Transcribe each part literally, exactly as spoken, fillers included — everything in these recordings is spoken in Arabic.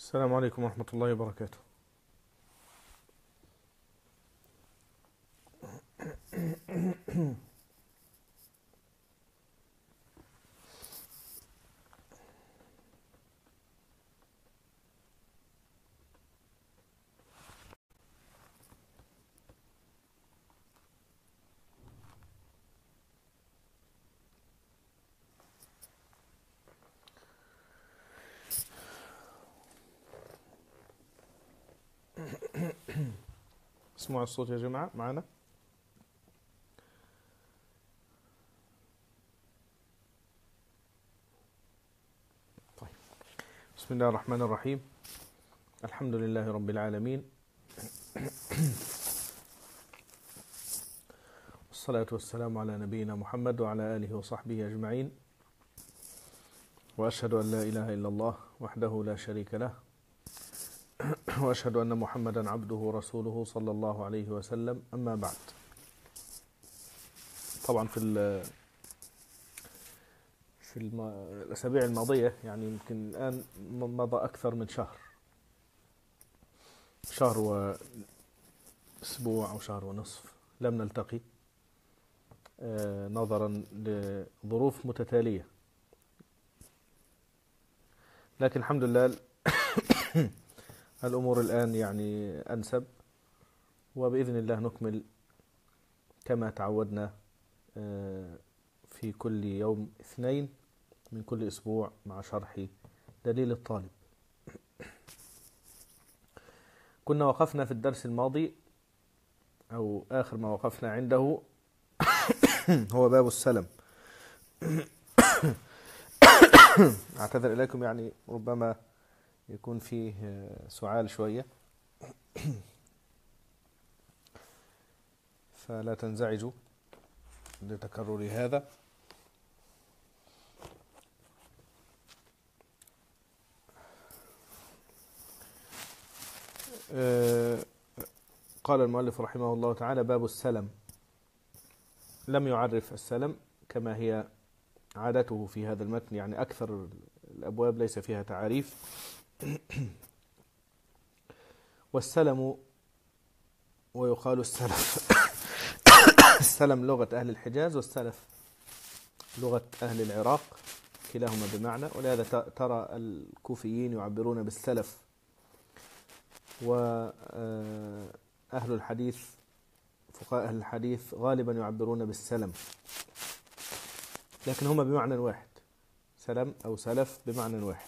السلام عليكم ورحمة الله وبركاته. اسمعوا الصوت يا جماعة معنا. طيب. بسم الله الرحمن الرحيم. الحمد لله رب العالمين، والصلاة والسلام على نبينا محمد وعلى آله وصحبه أجمعين، وأشهد أن لا إله إلا الله وحده لا شريك له، وأشهد أن محمدا عبده ورسوله صلى الله عليه وسلم. أما بعد، طبعا في في الأسابيع الماضية يعني يمكن الآن مضى أكثر من شهر شهر وأسبوع أو شهر ونصف لم نلتقي، نظرا لظروف متتالية، لكن الحمد لله الأمور الآن يعني أنسب، وبإذن الله نكمل كما تعودنا في كل يوم اثنين من كل أسبوع مع شرح دليل الطالب. كنا وقفنا في الدرس الماضي، أو آخر ما وقفنا عنده هو باب السلم. أعتذر إليكم، يعني ربما يكون فيه سعال شوية فلا تنزعجوا لتكرر هذا. قال المؤلف رحمه الله تعالى: باب السلم. لم يعرف السلم كما هي عادته في هذا المتن، يعني أكثر الأبواب ليس فيها تعاريف. والسلم ويقال السلف. السلم لغة أهل الحجاز، والسلف لغة أهل العراق، كلاهما بمعنى، ولهذا ترى الكوفيين يعبرون بالسلف، وأهل الحديث فقهاء أهل الحديث غالبا يعبرون بالسلم، لكن هما بمعنى واحد، سلم أو سلف بمعنى واحد.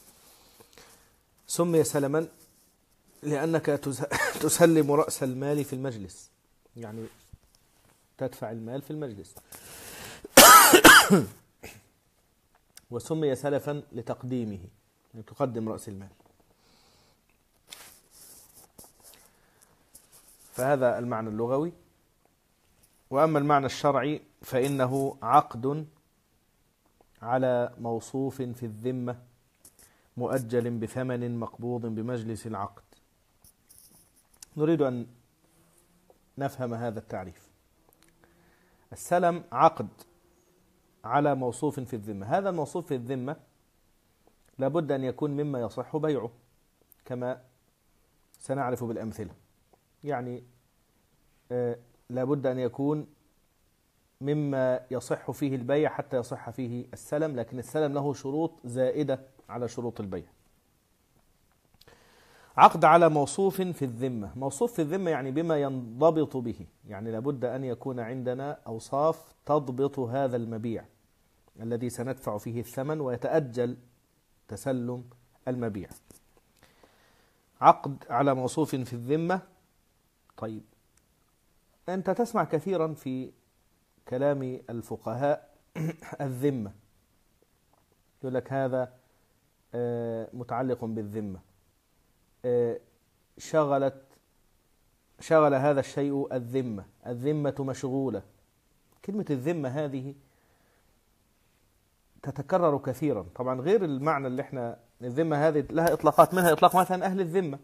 سمي سلما لأنك تسلم رأس المال في المجلس، يعني تدفع المال في المجلس. وسمي سلفا لتقديمه، يعني تقدم رأس المال. فهذا المعنى اللغوي. وأما المعنى الشرعي فإنه عقد على موصوف في الذمة مؤجل بثمن مقبوض بمجلس العقد. نريد أن نفهم هذا التعريف. السلم عقد على موصوف في الذمة. هذا الموصوف في الذمة لابد أن يكون مما يصح بيعه، كما سنعرف بالأمثلة. يعني آه لابد أن يكون مما يصح فيه البيع حتى يصح فيه السلم، لكن السلم له شروط زائدة على شروط البيع. عقد على موصوف في الذمة. موصوف في الذمة يعني بما ينضبط به، يعني لابد أن يكون عندنا أوصاف تضبط هذا المبيع الذي سندفع فيه الثمن ويتأجل تسلم المبيع. عقد على موصوف في الذمة. طيب، أنت تسمع كثيرا في كلام الفقهاء الذمة، يقول لك هذا متعلق بالذمة، شغلت شغل هذا الشيء الذمة، الذمة مشغولة. كلمة الذمة هذه تتكرر كثيرا، طبعا غير المعنى اللي احنا، الذمة هذه لها إطلاقات، منها إطلاق مثلا أهل الذمة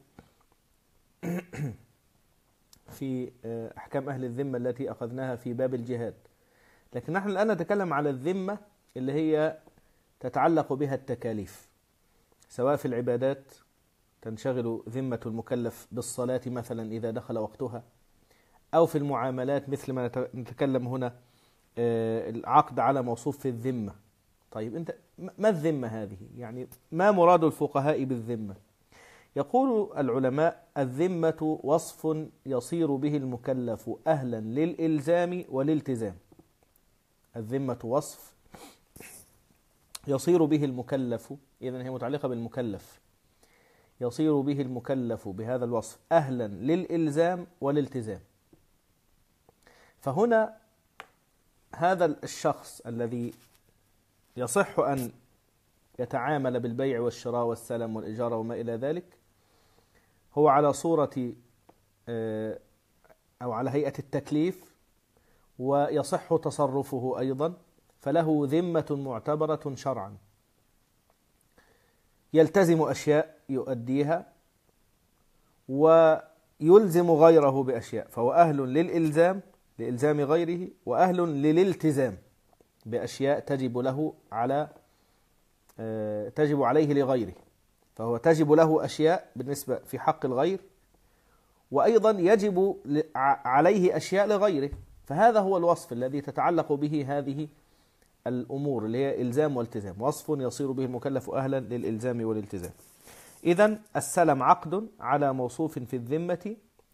في أحكام أهل الذمة التي أخذناها في باب الجهاد، لكن نحن الآن نتكلم على الذمة اللي هي تتعلق بها التكاليف، سواء في العبادات تنشغل ذمة المكلف بالصلاة مثلا إذا دخل وقتها، أو في المعاملات مثل ما نتكلم هنا العقد على موصوف في الذمة. طيب أنت ما الذمة هذه؟ يعني ما مراد الفقهاء بالذمة؟ يقول العلماء: الذمة وصف يصير به المكلف أهلا للإلزام والالتزام. الذمة وصف يصير به المكلف، إذن هي متعلقة بالمكلف، يصير به المكلف بهذا الوصف أهلا للإلزام والالتزام. فهنا هذا الشخص الذي يصح أن يتعامل بالبيع والشراء والسلم والإجارة وما إلى ذلك هو على صورة أو على هيئة التكليف، ويصح تصرفه أيضا، فله ذمة معتبرة شرعا، يلتزم أشياء يؤديها ويلزم غيره بأشياء، فهو أهل للإلزام لإلزام غيره، وأهل للالتزام بأشياء تجب له على تجب عليه لغيره، فهو تجب له أشياء بالنسبة في حق الغير، وأيضا يجب عليه أشياء لغيره. فهذا هو الوصف الذي تتعلق به هذه الأمور اللي هي إلزام والتزام، وصف يصير به المكلف أهلا للإلزام والالتزام. إذن السلم عقد على موصوف في الذمة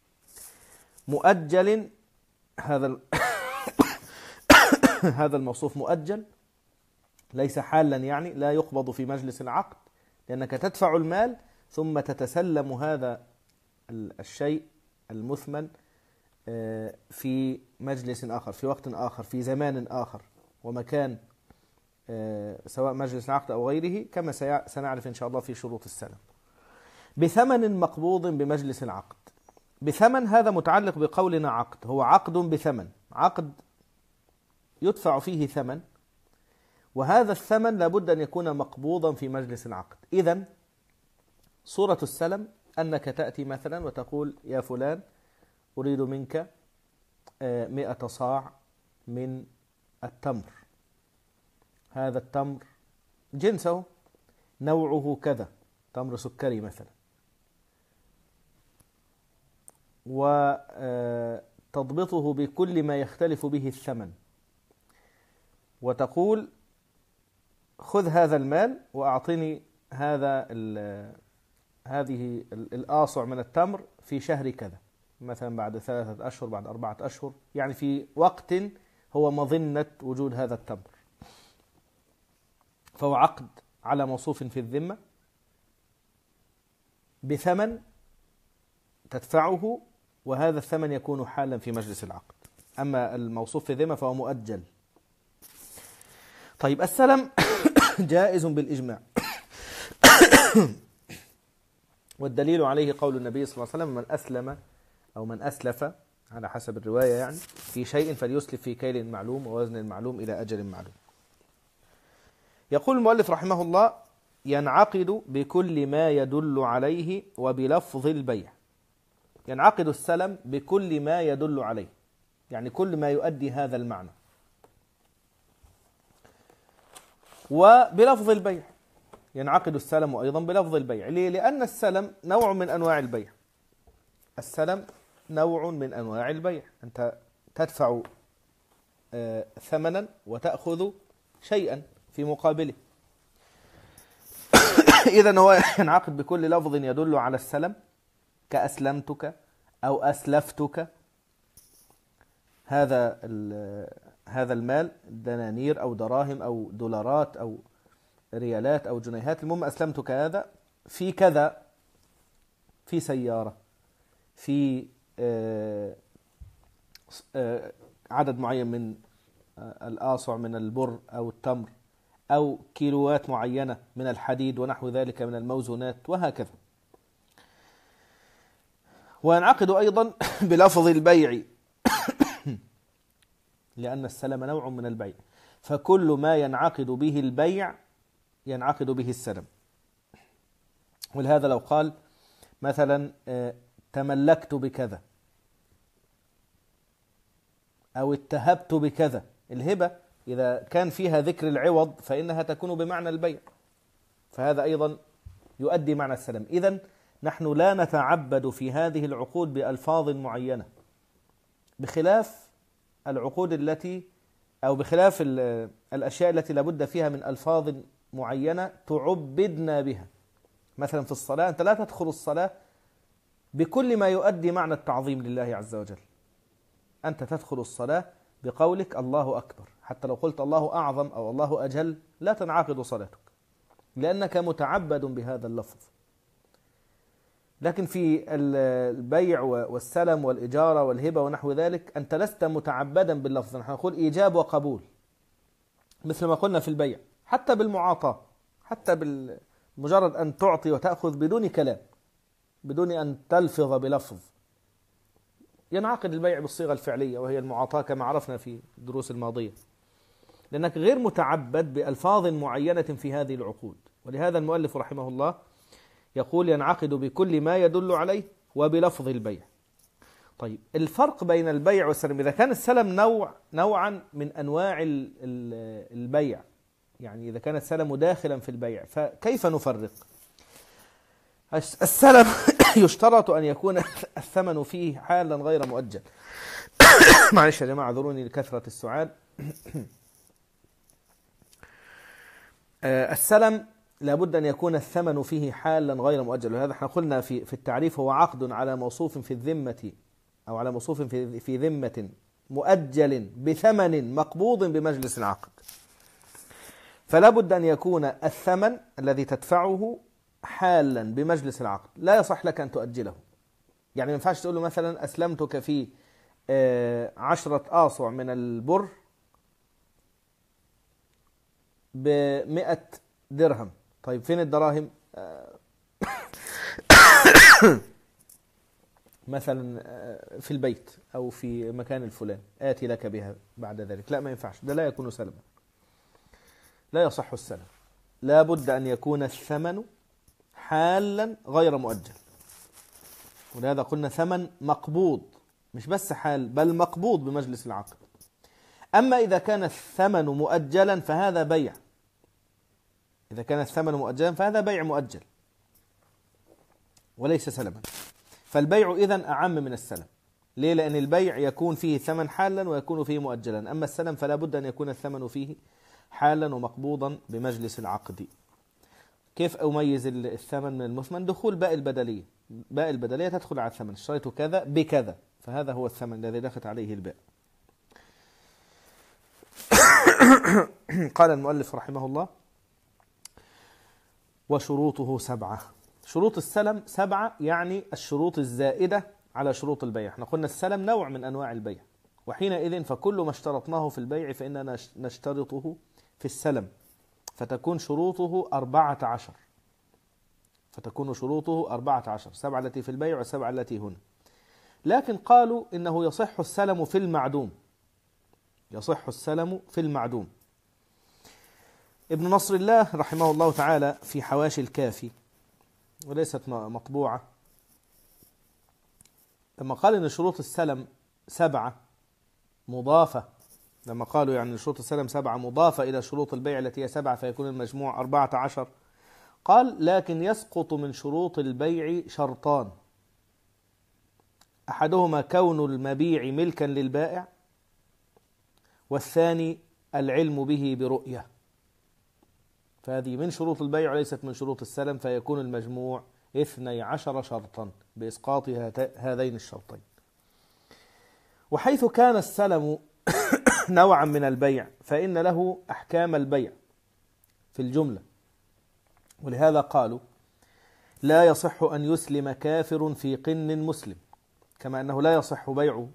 مؤجل، هذا هذا الموصوف مؤجل ليس حالا، يعني لا يقبض في مجلس العقد، لأنك تدفع المال ثم تتسلم هذا الشيء المثمن في مجلس آخر، في وقت آخر، في زمان آخر ومكان، سواء مجلس العقد أو غيره، كما سنعرف إن شاء الله في شروط السلم. بثمن مقبوض بمجلس العقد. بثمن هذا متعلق بقولنا عقد، هو عقد بثمن، عقد يدفع فيه ثمن، وهذا الثمن لابد أن يكون مقبوضا في مجلس العقد. إذن صورة السلم أنك تأتي مثلا وتقول: يا فلان، أريد منك مئة صاع من التمر، هذا التمر جنسه نوعه كذا، تمر سكري مثلا، وتضبطه بكل ما يختلف به الثمن، وتقول: خذ هذا المال وأعطني هذا هذه الآصع من التمر في شهر كذا، مثلا بعد ثلاثة أشهر، بعد أربعة أشهر، يعني في وقت هو مظنة وجود هذا التمر. فهو عقد على موصوف في الذمة بثمن تدفعه، وهذا الثمن يكون حالا في مجلس العقد. أما الموصوف في الذمة فهو مؤجل. طيب السلم جائز بالإجماع، والدليل عليه قول النبي صلى الله عليه وسلم: من أسلم أو من أسلف على حسب الرواية يعني في شيء فليسلف في كيل معلوم ووزن معلوم إلى أجل معلوم. يقول المؤلف رحمه الله: ينعقد بكل ما يدل عليه وبلفظ البيع. ينعقد السلم بكل ما يدل عليه، يعني كل ما يؤدي هذا المعنى، وبلفظ البيع. ينعقد السلم أيضا بلفظ البيع. ليه؟ لأن السلم نوع من أنواع البيع. السلم نوع من أنواع البيع، أنت تدفع ثمنا وتأخذ شيئا في مقابله. إذن هو ينعقد بكل لفظ يدل على السلم، كأسلمتك أو أسلفتك، هذا هذا المال دنانير أو دراهم أو دولارات أو ريالات أو جنيهات، المهم أسلمتك هذا في كذا، في سيارة، في عدد معين من الآصع من البر أو التمر، أو كيلوات معينة من الحديد ونحو ذلك من الموزونات، وهكذا. وينعقد أيضا بلفظ البيع لأن السلم نوع من البيع، فكل ما ينعقد به البيع ينعقد به السلم. ولهذا لو قال مثلا تملكت بكذا أو اتهبت بكذا، الهبة إذا كان فيها ذكر العوض فإنها تكون بمعنى البيع، فهذا أيضا يؤدي معنى السلم. إذن نحن لا نتعبد في هذه العقود بألفاظ معينة، بخلاف العقود التي أو بخلاف الأشياء التي لابد فيها من ألفاظ معينة تعبدنا بها. مثلا في الصلاة أنت لا تدخل الصلاة بكل ما يؤدي معنى التعظيم لله عز وجل، أنت تدخل الصلاة بقولك الله أكبر، حتى لو قلت الله أعظم أو الله أجل لا تنعقد صلاتك لأنك متعبد بهذا اللفظ. لكن في البيع والسلم والإجارة والهبة ونحو ذلك أنت لست متعبدا باللفظ، نحن نقول إيجاب وقبول مثل ما قلنا في البيع، حتى بالمعاطاة، حتى بمجرد أن تعطي وتأخذ بدون كلام، بدون أن تلفظ بلفظ، ينعقد البيع بالصيغة الفعلية وهي المعاطاة كما عرفنا في الدروس الماضية، لأنك غير متعبد بألفاظ معينة في هذه العقود. ولهذا المؤلف رحمه الله يقول ينعقد بكل ما يدل عليه وبلفظ البيع. طيب الفرق بين البيع والسلم، إذا كان السلم نوع نوعا من أنواع البيع، يعني إذا كان السلم داخلا في البيع، فكيف نفرق؟ السلم يشترط أن يكون الثمن فيه حالا غير مؤجل. معلش يا جماعة اعذروني لكثرة السؤال. السلم لابد أن يكون الثمن فيه حالا غير مؤجل، وهذا احنا قلنا في في التعريف هو عقد على موصوف في الذمة أو على موصوف في في ذمة مؤجل بثمن مقبوض بمجلس العقد. فلا بد أن يكون الثمن الذي تدفعه حالا بمجلس العقد، لا يصح لك أن تؤجله. يعني ما ينفعش تقول له مثلا أسلمتك في عشرة آصع من البر بمئة درهم. طيب فين الدراهم؟ مثلا في البيت أو في مكان الفلان، آتي لك بها بعد ذلك. لا، ما ينفعش، ده لا يكون سلما، لا يصح السلم. لا بد أن يكون الثمن حالا غير مؤجل، ولهذا قلنا ثمن مقبوض، مش بس حال بل مقبوض بمجلس العقد. أما إذا كان الثمن مؤجلا فهذا بيع، إذا كان الثمن مؤجلا فهذا بيع مؤجل وليس سلما. فالبيع إذن أعم من السلم. ليه؟ لأن البيع يكون فيه ثمن حالا ويكون فيه مؤجلا، أما السلم فلا بد أن يكون الثمن فيه حالا ومقبوضا بمجلس العقد. كيف أميز الثمن من المثمن؟ دخول باء البدلية، باء البدلية تدخل على الثمن، اشتريت كذا بكذا، فهذا هو الثمن الذي دخلت عليه الباء. قال المؤلف رحمه الله وشروطه سبعة. شروط السلم سبعة، يعني الشروط الزائدة على شروط البيع. احنا قلنا السلم نوع من أنواع البيع، وحينئذ فكل ما اشترطناه في البيع فإننا نشترطه في السلم، فتكون شروطه أربعة عشر فتكون شروطه أربعة عشر، سبعة التي في البيع والسبعة التي هنا. لكن قالوا إنه يصح السلم في المعدوم، يصح السلم في المعدوم. ابن نصر الله رحمه الله تعالى في حواشي الكافي وليست مطبوعة، لما قال إن شروط السلم سبعة مضافة، لما قالوا يعني شروط السلم سبعة مضافة إلى شروط البيع التي هي سبعة فيكون المجموع أربعة عشر، قال لكن يسقط من شروط البيع شرطان، أحدهما كون المبيع ملكا للبائع، والثاني العلم به برؤية. فهذه من شروط البيع وليست من شروط السلم، فيكون المجموع اثني عشر شرطا بإسقاط هذين الشرطين. وحيث كان السلم نوعا من البيع فإن له أحكام البيع في الجملة، ولهذا قالوا لا يصح أن يسلم كافر في قن مسلم، كما أنه لا يصح بيعه،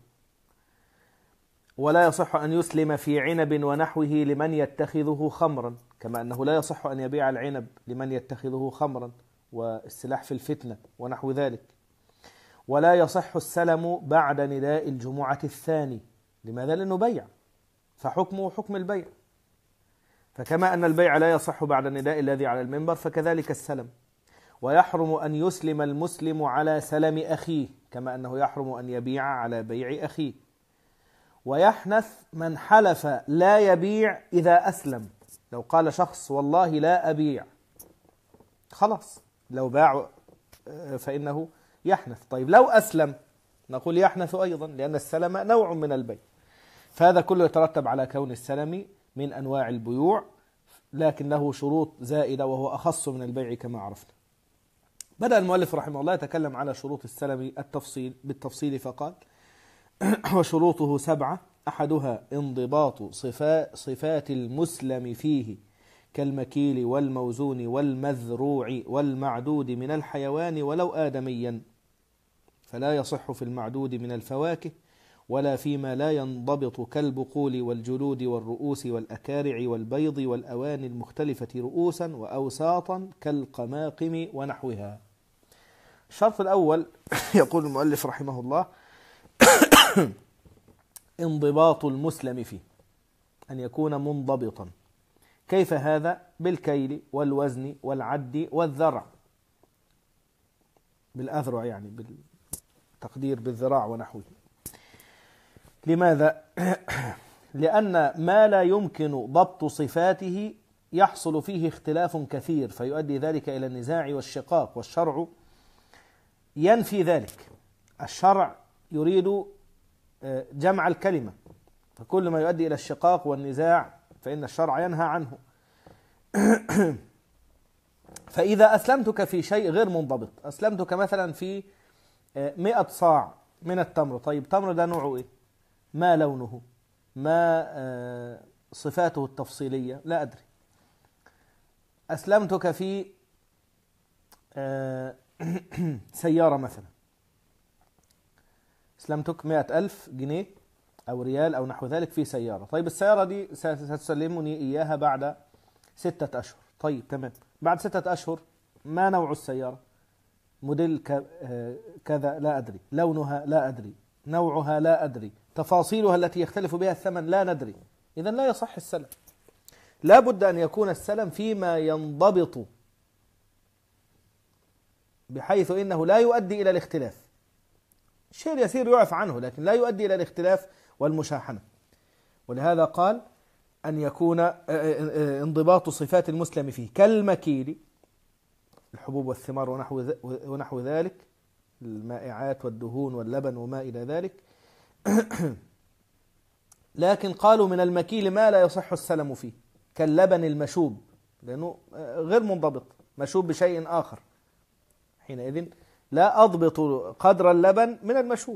ولا يصح أن يسلم في عنب ونحوه لمن يتخذه خمرا، كما أنه لا يصح أن يبيع العنب لمن يتخذه خمرا والسلاح في الفتنة ونحو ذلك. ولا يصح السلم بعد نداء الجمعة الثاني. لماذا؟ لأنه بيع، فحكمه حكم البيع. فكما أن البيع لا يصح بعد النداء الذي على المنبر فكذلك السلم. ويحرم أن يسلم المسلم على سلم أخيه، كما أنه يحرم أن يبيع على بيع أخيه. ويحنث من حلف لا يبيع إذا أسلم. لو قال شخص والله لا أبيع، خلاص لو باع فإنه يحنث. طيب لو أسلم نقول يحنث أيضا، لأن السلم نوع من البيع. فهذا كله يترتب على كون السلم من أنواع البيوع، لكن له شروط زائدة وهو أخص من البيع كما عرفنا. بدأ المؤلف رحمه الله يتكلم على شروط السلم التفصيل بالتفصيل فقال: وشروطه سبعة، أحدها انضباط صفات, صفات المسلم فيه كالمكيل والموزون والمذروع والمعدود من الحيوان ولو آدميا، فلا يصح في المعدود من الفواكه ولا فيما لا ينضبط كالبقول والجلود والرؤوس والأكارع والبيض والأواني المختلفة رؤوسا وأوساطا كالقماقم ونحوها. الشرط الأول يقول المؤلف رحمه الله: انضباط المسلم فيه، أن يكون منضبطا. كيف هذا؟ بالكيل والوزن والعد والذرع، بالأذرع يعني بالتقدير بالذراع ونحوه. لماذا؟ لأن ما لا يمكن ضبط صفاته يحصل فيه اختلاف كثير، فيؤدي ذلك إلى النزاع والشقاق، والشرع ينفي ذلك. الشرع يريد جمع الكلمة، فكل ما يؤدي إلى الشقاق والنزاع فإن الشرع ينهى عنه. فإذا أسلمتك في شيء غير منضبط، أسلمتك مثلا في مئة صاع من التمر، طيب تمر ده نوعه إيه؟ ما لونه؟ ما صفاته التفصيلية؟ لا أدري. أسلمتك في سيارة مثلا، أسلمتك مئة ألف جنيه أو ريال أو نحو ذلك في سيارة. طيب السيارة دي ستسلمني إياها بعد ستة أشهر. طيب تمام، بعد ستة أشهر ما نوع السيارة؟ موديل كذا لا أدري، لونها لا أدري، نوعها لا أدري، تفاصيلها التي يختلف بها الثمن لا ندري. إذن لا يصح السلم. لا بد أن يكون السلم فيما ينضبط بحيث إنه لا يؤدي إلى الاختلاف. الشيء يسير يعف عنه، لكن لا يؤدي إلى الاختلاف والمشاحنة. ولهذا قال أن يكون انضباط صفات المسلم فيه كالمكيل، الحبوب والثمار ونحو ونحو ذلك، المائعات والدهون واللبن وما إلى ذلك. لكن قالوا من المكيل ما لا يصح السلم فيه كاللبن المشوب، لأنه غير منضبط، مشوب بشيء آخر، حينئذ لا أضبط قدر اللبن من المشوب.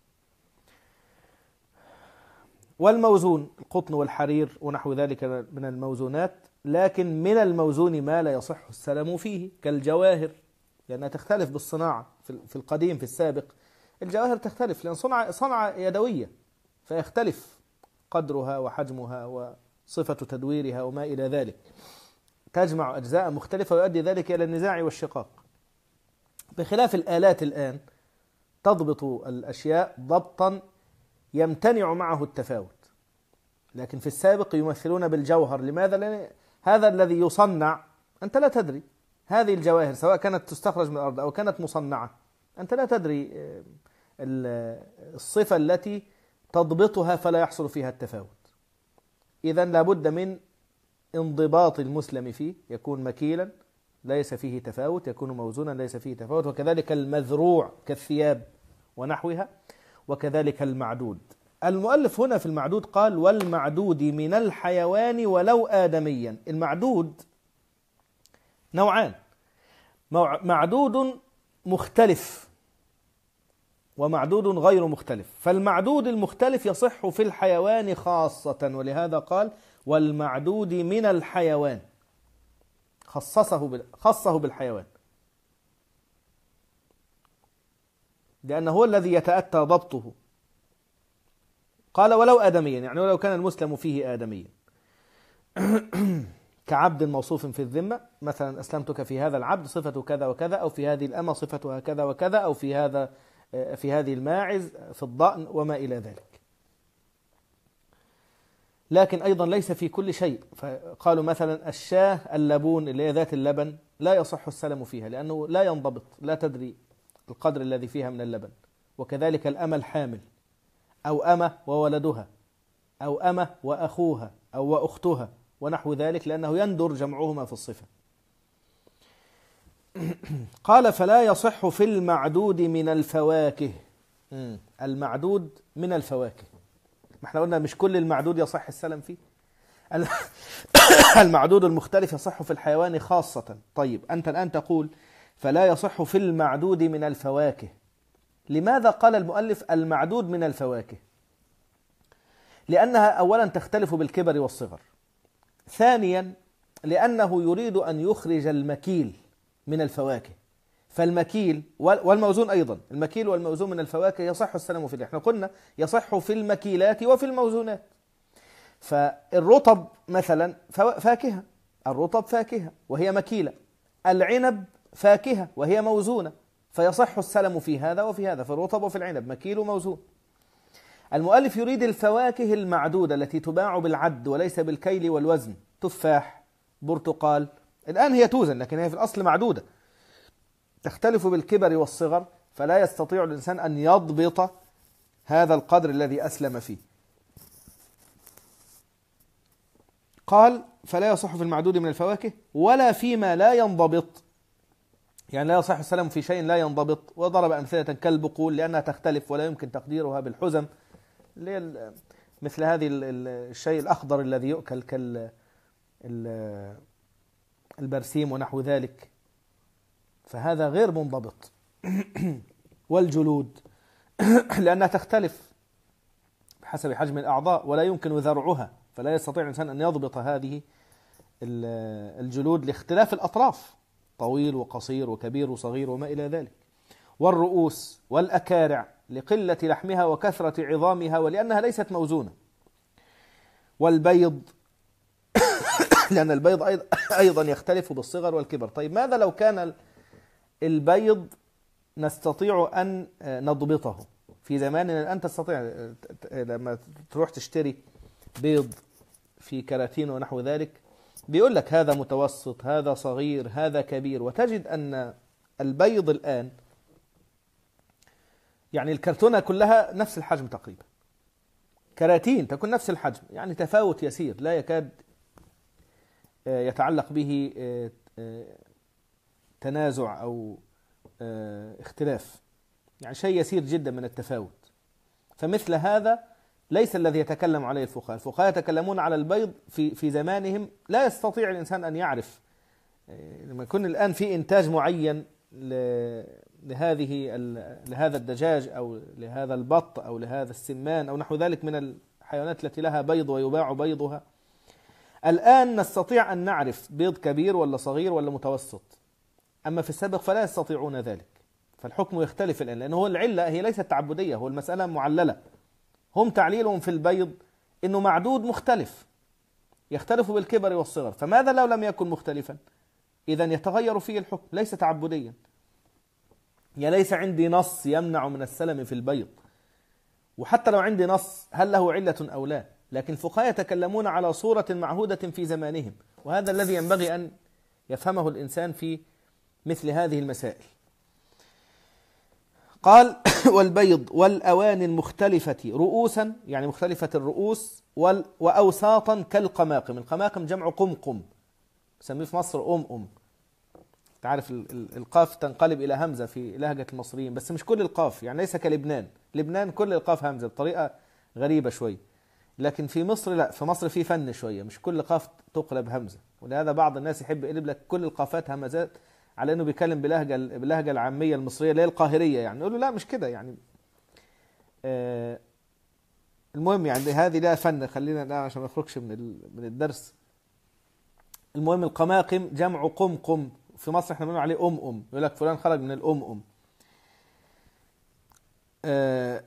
والموزون القطن والحرير ونحو ذلك من الموزونات، لكن من الموزون ما لا يصح السلم فيه كالجواهر، لأنها تختلف بالصناعة. في القديم في السابق الجواهر تختلف، لأن صنعة صنعة يدوية، فيختلف قدرها وحجمها وصفة تدويرها وما إلى ذلك، تجمع أجزاء مختلفة ويؤدي ذلك إلى النزاع والشقاق. بخلاف الآلات الآن تضبط الأشياء ضبطا يمتنع معه التفاوت، لكن في السابق يمثلون بالجوهر. لماذا؟ لأن هذا الذي يصنع أنت لا تدري، هذه الجواهر سواء كانت تستخرج من الأرض أو كانت مصنعة أنت لا تدري الصفة التي تضبطها فلا يحصل فيها التفاوت. إذن لابد من انضباط المسلم فيه، يكون مكيلا ليس فيه تفاوت، يكون موزونا ليس فيه تفاوت، وكذلك المذروع كالثياب ونحوها، وكذلك المعدود. المؤلف هنا في المعدود قال: والمعدود من الحيوان ولو آدميا. المعدود نوعان، معدود مختلف ومعدود غير مختلف. فالمعدود المختلف يصح في الحيوان خاصة، ولهذا قال: والمعدود من الحيوان، خصصه خصه بالحيوان، لأنه هو الذي يتأتى ضبطه. قال: ولو آدميا، يعني ولو كان المسلم فيه آدميا، كعبد موصوف في الذمة، مثلا أسلمتك في هذا العبد صفة كذا وكذا، أو في هذه الأمة صفتها كذا وكذا، أو في هذا في هذه الماعز في الضأن وما إلى ذلك. لكن أيضا ليس في كل شيء. فقالوا مثلا الشاة اللبون اللي هي ذات اللبن لا يصح السلم فيها، لأنه لا ينضبط، لا تدري القدر الذي فيها من اللبن. وكذلك الأمة الحامل، أو أمة وولدها، أو أمة وأخوها، أو وأختها ونحو ذلك، لأنه يندر جمعهما في الصفة. قال فلا يصح في المعدود من الفواكه. مم. المعدود من الفواكه، ما احنا قلنا مش كل المعدود يصح السلم فيه. المعدود المختلف يصح في الحيوان خاصة. طيب أنت الآن تقول فلا يصح في المعدود من الفواكه. لماذا قال المؤلف المعدود من الفواكه؟ لأنها أولا تختلف بالكبر والصغر، ثانيا لأنه يريد أن يخرج المكيل من الفواكه. فالمكيل والموزون أيضا، المكيل والموزون من الفواكه يصح السلم فيه. احنا قلنا يصح في المكيلات وفي الموزونات. فالرطب مثلا فاكهة، الرطب فاكهة وهي مكيلة، العنب فاكهة وهي موزونة، فيصح السلم في هذا وفي هذا، في الرطب وفي العنب، مكيل وموزون. المؤلف يريد الفواكه المعدودة التي تباع بالعد وليس بالكيل والوزن، تفاح، برتقال. الآن هي توزن لكن هي في الأصل معدودة، تختلف بالكبر والصغر، فلا يستطيع الإنسان أن يضبط هذا القدر الذي أسلم فيه. قال فلا يصح في المعدود من الفواكه ولا فيما لا ينضبط، يعني لا يصح السلم في شيء لا ينضبط. وضرب أمثلة كالبقول لأنها تختلف ولا يمكن تقديرها بالحزم، مثل هذه الشيء الأخضر الذي يؤكل كالبرسيم ونحو ذلك، فهذا غير منضبط. والجلود لأنها تختلف بحسب حجم الأعضاء ولا يمكن ذرعها، فلا يستطيع الإنسان أن يضبط هذه الجلود لاختلاف الأطراف، طويل وقصير وكبير وصغير وما إلى ذلك. والرؤوس والأكارع لقلة لحمها وكثرة عظامها ولأنها ليست موزونة. والبيض لأن البيض أيضا يختلف بالصغر والكبر. طيب ماذا لو كان البيض نستطيع أن نضبطه في زماننا الآن؟ تستطيع لما تروح تشتري بيض في كراتين ونحو ذلك بيقول لك هذا متوسط، هذا صغير، هذا كبير، وتجد أن البيض الآن يعني الكرتونة كلها نفس الحجم تقريبا، كراتين تكون نفس الحجم، يعني تفاوت يسير لا يكاد يتعلق به تنازع أو اختلاف، يعني شيء يسير جدا من التفاوت. فمثل هذا ليس الذي يتكلم عليه الفقهاء. الفقهاء يتكلمون على البيض في في زمانهم لا يستطيع الإنسان أن يعرف، لما يكون الآن في إنتاج معين لهذه لهذا الدجاج أو لهذا البط أو لهذا السمان أو نحو ذلك من الحيوانات التي لها بيض ويباع بيضها، الآن نستطيع أن نعرف بيض كبير ولا صغير ولا متوسط. أما في السابق فلا يستطيعون ذلك، فالحكم يختلف الآن، لأنه هو العلة هي ليست تعبدية، هو المسألة معللة. هم تعليلهم في البيض إنه معدود مختلف يختلف بالكبر والصغر، فماذا لو لم يكن مختلفا؟ إذن يتغير فيه الحكم، ليس تعبديا. يعني ليس عندي نص يمنع من السلم في البيض، وحتى لو عندي نص هل له علة أو لا، لكن الفقهاء يتكلمون على صورة معهودة في زمانهم، وهذا الذي ينبغي أن يفهمه الإنسان في مثل هذه المسائل. قال والبيض والأواني المختلفة رؤوسا، يعني مختلفة الرؤوس، وأوساطا كالقماقم. القماقم جمع قمقم، سميه في مصر أم أم. تعرف القاف تنقلب إلى همزة في لهجة المصريين، بس مش كل القاف، يعني ليس كلبنان. لبنان كل القاف همزة بطريقة غريبة شوي، لكن في مصر لا، في مصر في فن شوية، مش كل قاف تقلب همزة، ولهذا بعض الناس يحب يقلب لك كل القافات همزات على انه بيتكلم بلهجه باللهجه العاميه المصريه اللي هي القاهريه، يعني نقول له لا مش كده يعني. آه المهم يعني هذه لا فن، خلينا لا عشان ما نخرجش من من الدرس. المهم القماقم جمع قمقم، في مصر احنا بنقول عليه ام ام، يقول لك فلان خرج من الام ام. آه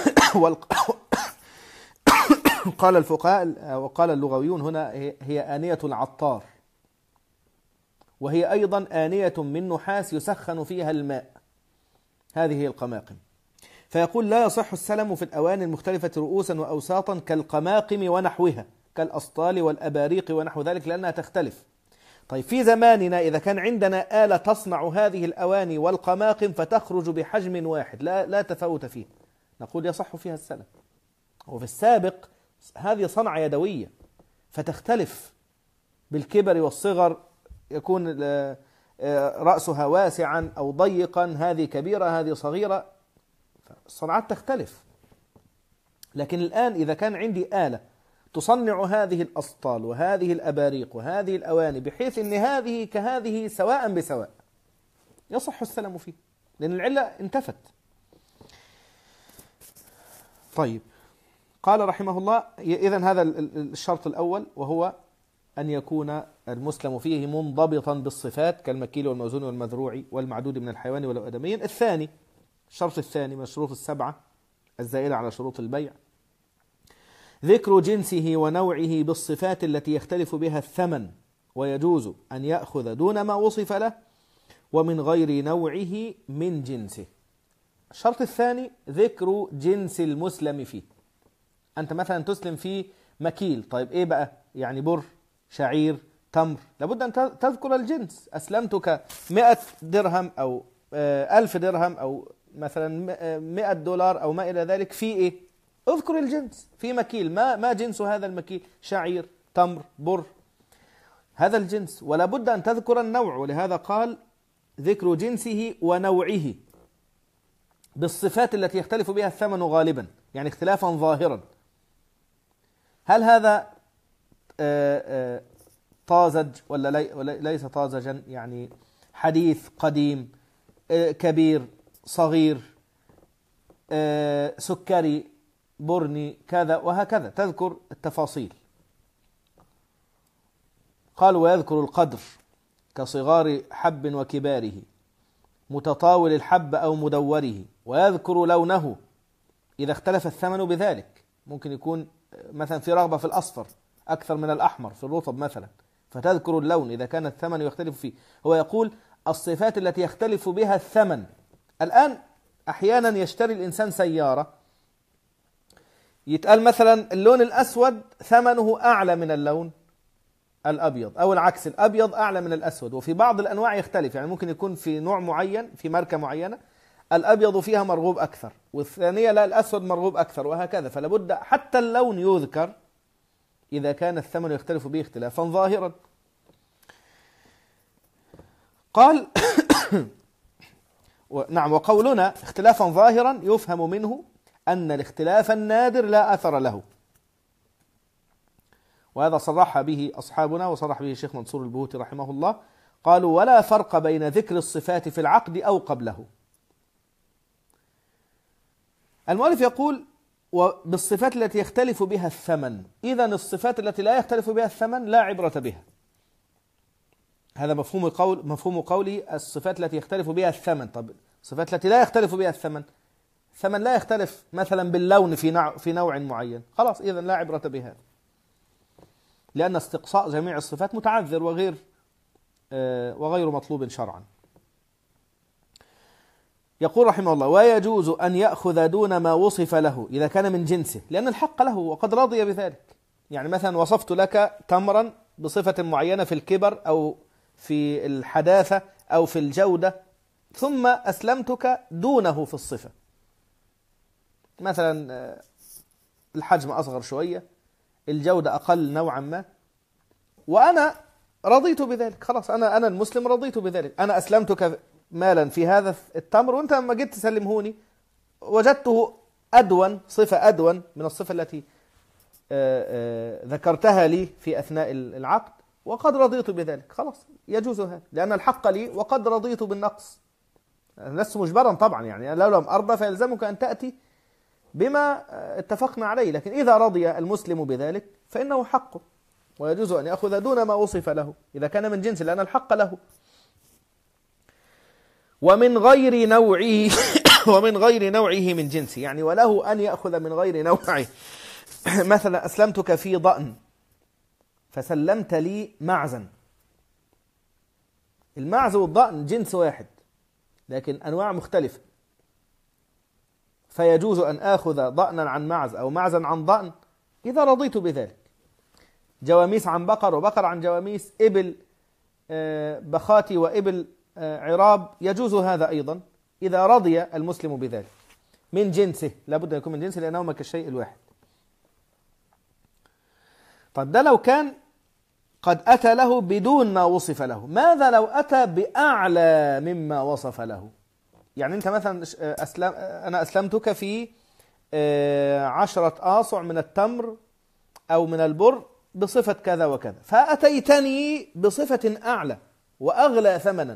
قال الفقهاء وقال اللغويون هنا هي آنية العطار، وهي أيضا آنية من نحاس يسخن فيها الماء، هذه هي القماقم. فيقول لا يصح السلم في الأواني المختلفة رؤوسا وأوساطا كالقماقم ونحوها كالأسطال والأباريق ونحو ذلك لأنها تختلف. طيب في زماننا إذا كان عندنا آلة تصنع هذه الأواني والقماقم فتخرج بحجم واحد لا, لا تفاوت فيه، نقول يصح فيها السلم. وفي السابق هذه صنعة يدوية فتختلف بالكبر والصغر، يكون رأسها واسعا أو ضيقا، هذه كبيرة هذه صغيرة، الصناعات تختلف. لكن الآن إذا كان عندي آلة تصنع هذه الأسطال وهذه الأباريق وهذه الأواني بحيث أن هذه كهذه سواء بسواء، يصح السلام فيه لأن العلة انتفت. طيب، قال رحمه الله: إذن هذا الشرط الأول، وهو أن يكون المسلم فيه منضبطا بالصفات كالمكيل والموزون والمذروع والمعدود من الحيوان ولو آدميا. الثاني، الشرط الثاني من الشروط السبعة الزائدة على شروط البيع: ذكر جنسه ونوعه بالصفات التي يختلف بها الثمن، ويجوز أن يأخذ دون ما وصف له ومن غير نوعه من جنسه. الشرط الثاني ذكر جنس المسلم فيه. أنت مثلا تسلم فيه مكيل، طيب إيه بقى؟ يعني بر، شعير، تمر، لابد أن تذكر الجنس. أسلمتك مئة درهم أو ألف درهم أو مثلا مئة دولار أو ما إلى ذلك، في إيه؟ اذكر الجنس. في مكيل، ما ما جنس هذا المكيل؟ شعير، تمر، بر، هذا الجنس. ولا بد أن تذكر النوع، ولهذا قال: ذكر جنسه ونوعه بالصفات التي يختلف بها الثمن غالبا، يعني اختلافا ظاهرا. هل هذا طازج ولا ليس طازجا؟ يعني حديث، قديم، كبير، صغير، سكري، برني، كذا وهكذا، تذكر التفاصيل. قال: ويذكر القدر كصغار حب وكباره، متطاول الحب أو مدوره، ويذكر لونه إذا اختلف الثمن بذلك. ممكن يكون مثلا في رغبة في الأصفر أكثر من الأحمر في الرطب مثلا، فتذكر اللون إذا كان الثمن يختلف فيه. هو يقول الصفات التي يختلف بها الثمن. الآن أحيانا يشتري الإنسان سيارة، يتقال مثلا اللون الأسود ثمنه أعلى من اللون الأبيض، أو العكس، الأبيض أعلى من الأسود. وفي بعض الأنواع يختلف، يعني ممكن يكون في نوع معين في ماركة معينة الأبيض فيها مرغوب أكثر، والثانية لا، الأسود مرغوب أكثر، وهكذا. فلابد حتى اللون يذكر إذا كان الثمن يختلف به اختلافا ظاهرا. قال: نعم، وقولنا اختلافا ظاهرا يفهم منه أن الاختلاف النادر لا أثر له. وهذا صرح به أصحابنا، وصرح به الشيخ منصور البهوتي رحمه الله. قالوا: ولا فرق بين ذكر الصفات في العقد أو قبله. المؤلف يقول: وبالصفات التي يختلف بها الثمن. إذن الصفات التي لا يختلف بها الثمن لا عبرة بها. هذا مفهوم قول مفهوم قوله الصفات التي يختلف بها الثمن. طب الصفات التي لا يختلف بها الثمن، الثمن لا يختلف مثلا باللون في نوع في نوع معين، خلاص إذن لا عبرة بها، لأن استقصاء جميع الصفات متعذر وغير آه وغير مطلوب شرعا. يقول رحمه الله: ويجوز أن يأخذ دون ما وصف له إذا كان من جنسه، لأن الحق له وقد رضي بذلك. يعني مثلا وصفت لك تمرا بصفة معينة في الكبر أو في الحداثة أو في الجودة، ثم أسلمتك دونه في الصفة، مثلا الحجم أصغر شوية، الجودة أقل نوعا ما، وأنا رضيت بذلك. خلاص، أنا أنا المسلم رضيت بذلك. أنا أسلمتك مالا في هذا التمر، وأنت لما جيت تسلمهوني وجدته أدون، صفة أدون من الصفة التي ذكرتها لي في أثناء العقد، وقد رضيت بذلك. خلاص يجوز هذا، لأن الحق لي وقد رضيت بالنقص. لست مجبرا طبعا، يعني لو لم أرضى فيلزمك أن تأتي بما اتفقنا عليه، لكن إذا رضي المسلم بذلك فإنه حقه، ويجوز أن يأخذ دون ما وصف له إذا كان من جنس، لأن الحق له. ومن غير نوعه ومن غير نوعه من جنسه، يعني وله أن يأخذ من غير نوعه. مثلا أسلمتك في ضأن فسلمت لي معزا. المعز والضأن جنس واحد لكن أنواع مختلفة، فيجوز أن آخذ ضأنا عن معز أو معزا عن ضأن إذا رضيت بذلك. جواميس عن بقر وبقر عن جواميس، إبل بخاتي وإبل عراب، يجوز هذا أيضا إذا رضي المسلم بذلك من جنسه. لابد أن يكون من جنسه لأنهما كالشيء الواحد. طب ده لو كان قد أتى له بدون ما وصف له. ماذا لو أتى بأعلى مما وصف له؟ يعني أنت مثلا أسلم أنا أسلمتك في عشرة آصع من التمر أو من البر بصفة كذا وكذا، فأتيتني بصفة أعلى وأغلى ثمنا،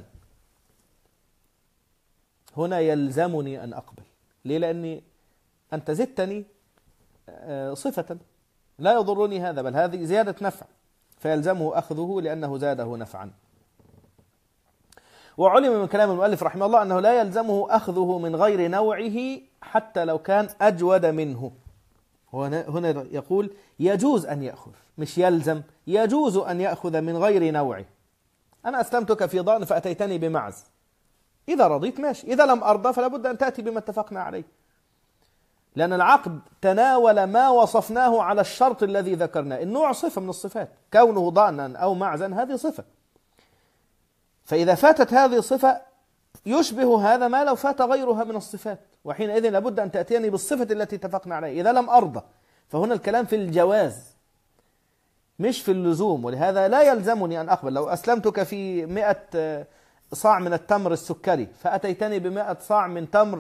هنا يلزمني أن أقبل. ليه؟ لأني أنت زدتني صفة، لا يضرني هذا، بل هذه زيادة نفع، فيلزمه أخذه لأنه زاده نفعا. وعلم من كلام المؤلف رحمه الله أنه لا يلزمه أخذه من غير نوعه حتى لو كان أجود منه. هنا يقول يجوز أن يأخذ، مش يلزم، يجوز أن يأخذ من غير نوعه. أنا أسلمتك في ضأن فأتيتني بمعز، إذا رضيت ماشي، إذا لم أرضى فلا بد أن تأتي بما اتفقنا عليه، لأن العقد تناول ما وصفناه على الشرط الذي ذكرناه. النوع صفة من الصفات، كونه ضأنا أو معزا هذه صفة، فإذا فاتت هذه الصفة يشبه هذا ما لو فات غيرها من الصفات، وحينئذ لابد أن تأتيني بالصفة التي اتفقنا عليها إذا لم أرضى. فهنا الكلام في الجواز مش في اللزوم، ولهذا لا يلزمني أن أقبل. لو أسلمتك في مئة صاع من التمر السكري فأتيتني بمئة صاع من تمر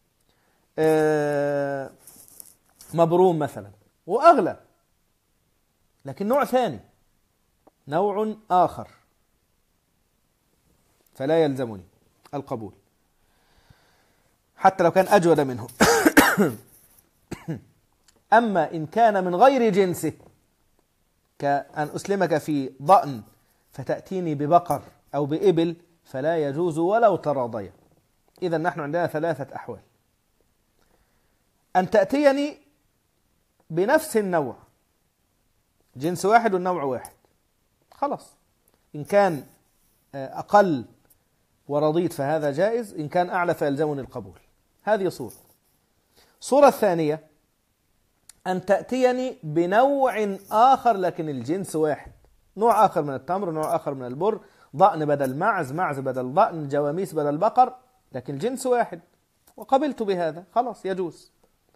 مبروم مثلا وأغلى، لكن نوع ثاني، نوع آخر، فلا يلزمني القبول حتى لو كان أجود منه. أما إن كان من غير جنسه، كأن أسلمك في ضأن فتأتيني ببقر أو بإبل، فلا يجوز ولو تراضيا. إذا نحن عندنا ثلاثة أحوال: أن تأتيني بنفس النوع، جنس واحد والنوع واحد، خلاص، إن كان أقل ورضيت فهذا جائز، إن كان أعلى فيلزمني القبول. هذه صورة. صورة الثانية أن تأتيني بنوع آخر لكن الجنس واحد، نوع آخر من التمر، نوع آخر من البر، ضأن بدل معز، معز بدل ضأن، جواميس بدل بقر، لكن الجنس واحد، وقبلت بهذا، خلاص يجوز،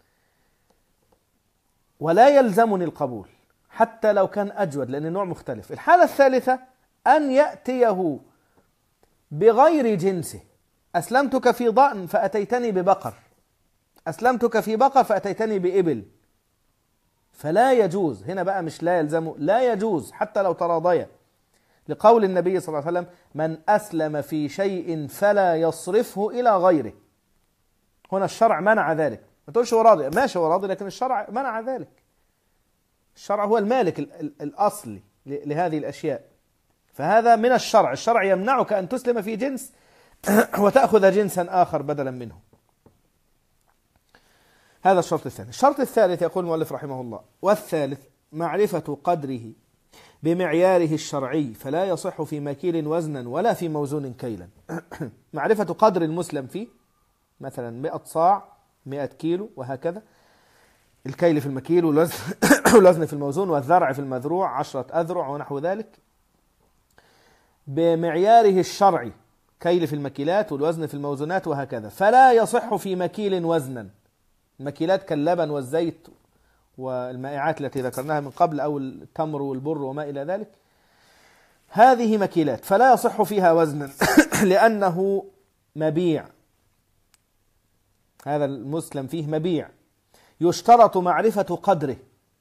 ولا يلزمني القبول حتى لو كان أجود لأن النوع مختلف. الحالة الثالثة أن يأتيه بغير جنسه، أسلمتك في ضأن فأتيتني ببقر، أسلمتك في بقر فأتيتني بإبل، فلا يجوز. هنا بقى مش لا يلزمه، لا يجوز حتى لو تراضيا، لقول النبي صلى الله عليه وسلم: من أسلم في شيء فلا يصرفه إلى غيره. هنا الشرع منع ذلك. ما تقولش هو راضي، ماشي هو راضي، لكن الشرع منع ذلك. الشرع هو المالك الأصلي لهذه الأشياء، فهذا من الشرع. الشرع يمنعك أن تسلم في جنس وتأخذ جنسا آخر بدلا منه. هذا الشرط الثاني. الشرط الثالث يقول المؤلف رحمه الله: والثالث معرفة قدره بمعياره الشرعي، فلا يصح في مكيل وزنا ولا في موزون كيلا. معرفة قدر المسلم فيه، مثلا مئة صاع، مئة كيلو، وهكذا. الكيل في المكيل والوزن في الموزون والذرع في المذروع، عشرة أذرع ونحو ذلك. بمعياره الشرعي، كيل في المكيلات والوزن في الموزونات وهكذا. فلا يصح في مكيل وزنا، المكيلات كاللبن والزيت والمائعات التي ذكرناها من قبل، أو التمر والبر وما إلى ذلك، هذه مكيلات فلا يصح فيها وزنا لأنه مبيع، هذا المسلم فيه مبيع، يشترط معرفة قدره.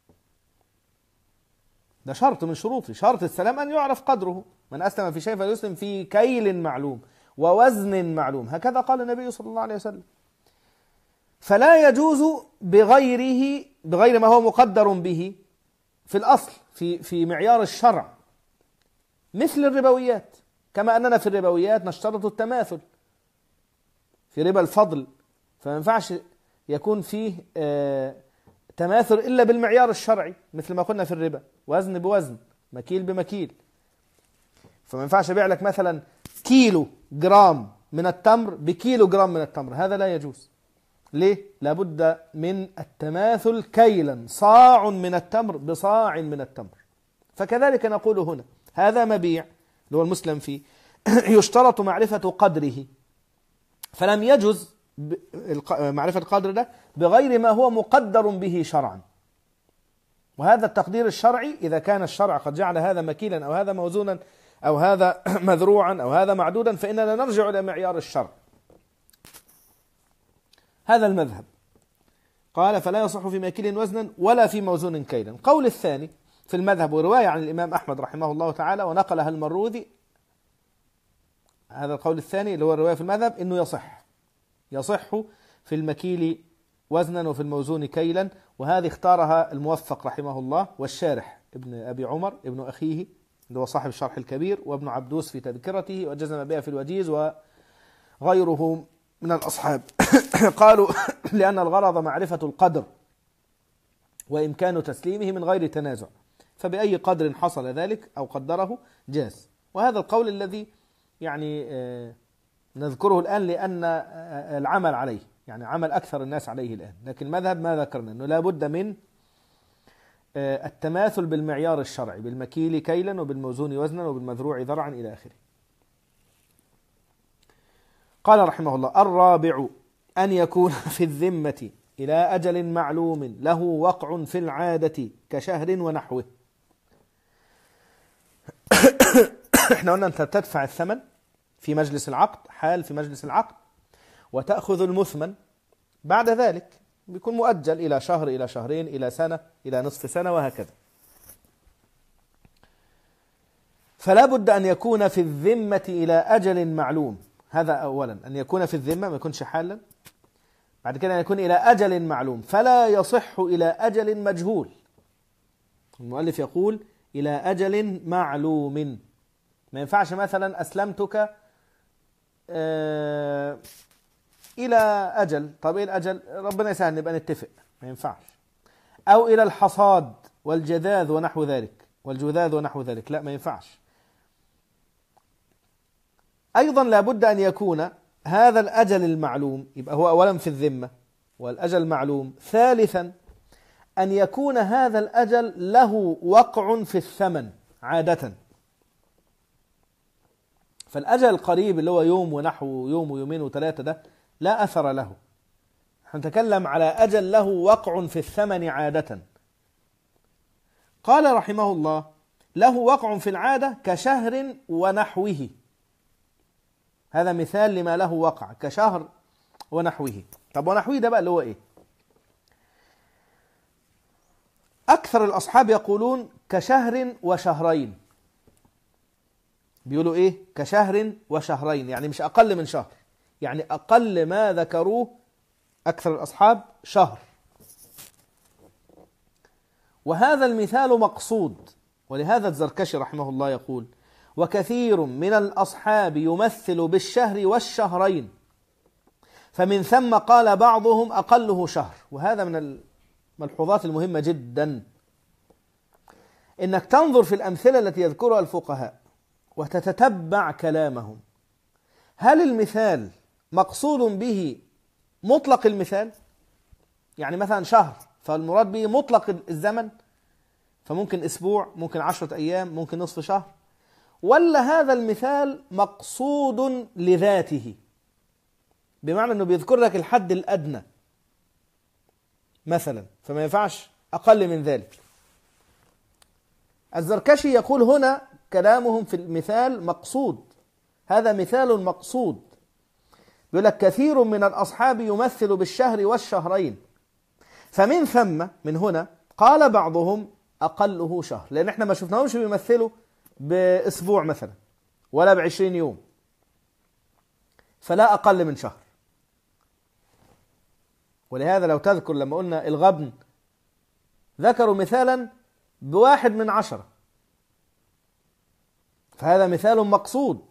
ده شرط من شروطه، شرط السلام أن يعرف قدره. من أسلم في شيء فليسلم في كيل معلوم ووزن معلوم، هكذا قال النبي صلى الله عليه وسلم. فلا يجوز بغيره، بغير ما هو مقدر به في الأصل، في في معيار الشرع، مثل الربويات. كما أننا في الربويات نشترط التماثل في ربا الفضل، فما ينفعش يكون فيه آه تماثل إلا بالمعيار الشرعي، مثل ما قلنا في الربا، وزن بوزن، مكيل بمكيل. فما ينفعش أبيع لك مثلا كيلو جرام من التمر بكيلو جرام من التمر، هذا لا يجوز. ليه؟ لابد من التماثل كيلا، صاع من التمر بصاع من التمر. فكذلك نقول هنا هذا مبيع اللي هو المسلم فيه يشترط معرفة قدره، فلم يجوز معرفة القدر ده بغير ما هو مقدر به شرعا. وهذا التقدير الشرعي إذا كان الشرع قد جعل هذا مكيلا أو هذا موزونا أو هذا مذروعا أو هذا معدودا، فإننا نرجع إلى معيار الشرع. هذا المذهب. قال فلا يصح في ماكل وزنا ولا في موزون كيلا. القول الثاني في المذهب ورواية عن الإمام أحمد رحمه الله تعالى ونقلها المروذي، هذا القول الثاني اللي هو الرواية في المذهب، إنه يصح يصح في المكيل وزنا وفي الموزون كيلا، وهذه اختارها الموفق رحمه الله والشارح ابن أبي عمر ابن أخيه اللي هو صاحب الشرح الكبير، وابن عبدوس في تذكرته، وجزم بها في الوجيز وغيره من الأصحاب. قالوا لأن الغرض معرفة القدر وإمكان تسليمه من غير تنازع، فبأي قدر حصل ذلك أو قدره جاز. وهذا القول الذي يعني نذكره الآن لأن العمل عليه، يعني عمل أكثر الناس عليه الآن، لكن المذهب ما ذكرنا أنه لا بد من التماثل بالمعيار الشرعي، بالمكيل كيلا وبالموزون وزنا وبالمذروع ذرعا إلى آخره. قال رحمه الله: الرابع أن يكون في الذمة إلى أجل معلوم له وقع في العادة كشهر ونحوه. احنا قلنا أنت تدفع الثمن في مجلس العقد، حال في مجلس العقد، وتأخذ المثمن بعد ذلك، بيكون مؤجل إلى شهر إلى شهرين إلى سنة إلى نصف سنة وهكذا. فلا بد أن يكون في الذمة إلى أجل معلوم، هذا أولا، أن يكون في الذمة، ما يكونش حالا. بعد كده أن يكون إلى أجل معلوم، فلا يصح إلى أجل مجهول. المؤلف يقول إلى أجل معلوم، ما ينفعش مثلا أسلمتك آه إلى أجل، طب إيه الأجل؟ ربنا يسهل نبقى نتفق، ما ينفعش. أو إلى الحصاد والجذاذ ونحو ذلك، والجذاذ ونحو ذلك، لا ما ينفعش. أيضا لابد أن يكون هذا الأجل المعلوم، يبقى هو أولا في الذمة والأجل معلوم. ثالثا أن يكون هذا الأجل له وقع في الثمن عادة. فالأجل القريب اللي هو يوم ونحو يوم ويومين وثلاثة ده لا أثر له. نتكلم على أجل له وقع في الثمن عادة. قال رحمه الله: له وقع في العادة كشهر ونحوه. هذا مثال لما له وقع كشهر ونحوه. طب ونحوه ده بقى اللي هو إيه؟ أكثر الأصحاب يقولون كشهر وشهرين. بيقولوا إيه؟ كشهر وشهرين، يعني مش أقل من شهر، يعني أقل ما ذكروه أكثر الأصحاب شهر. وهذا المثال مقصود، ولهذا الزركشي رحمه الله يقول: وكثير من الأصحاب يمثل بالشهر والشهرين، فمن ثم قال بعضهم أقله شهر. وهذا من الملحوظات المهمة جدا، إنك تنظر في الأمثلة التي يذكرها الفقهاء وتتتبع كلامهم. هل المثال مقصود به مطلق المثال؟ يعني مثلا شهر، فالمراد به مطلق الزمن، فممكن أسبوع، ممكن عشرة أيام، ممكن نصف شهر، ولا هذا المثال مقصود لذاته، بمعنى أنه بيذكر لك الحد الأدنى مثلا، فما ينفعش أقل من ذلك. الزركشي يقول هنا كلامهم في المثال مقصود، هذا مثال مقصود. يقول لك كثير من الأصحاب يمثل بالشهر والشهرين، فمن ثم من هنا قال بعضهم أقله شهر، لأن احنا ما شفناهمش بيمثلوا بأسبوع مثلا ولا بعشرين يوم، فلا أقل من شهر. ولهذا لو تذكر لما قلنا الغبن ذكروا مثالا بواحد من عشرة، فهذا مثال مقصود.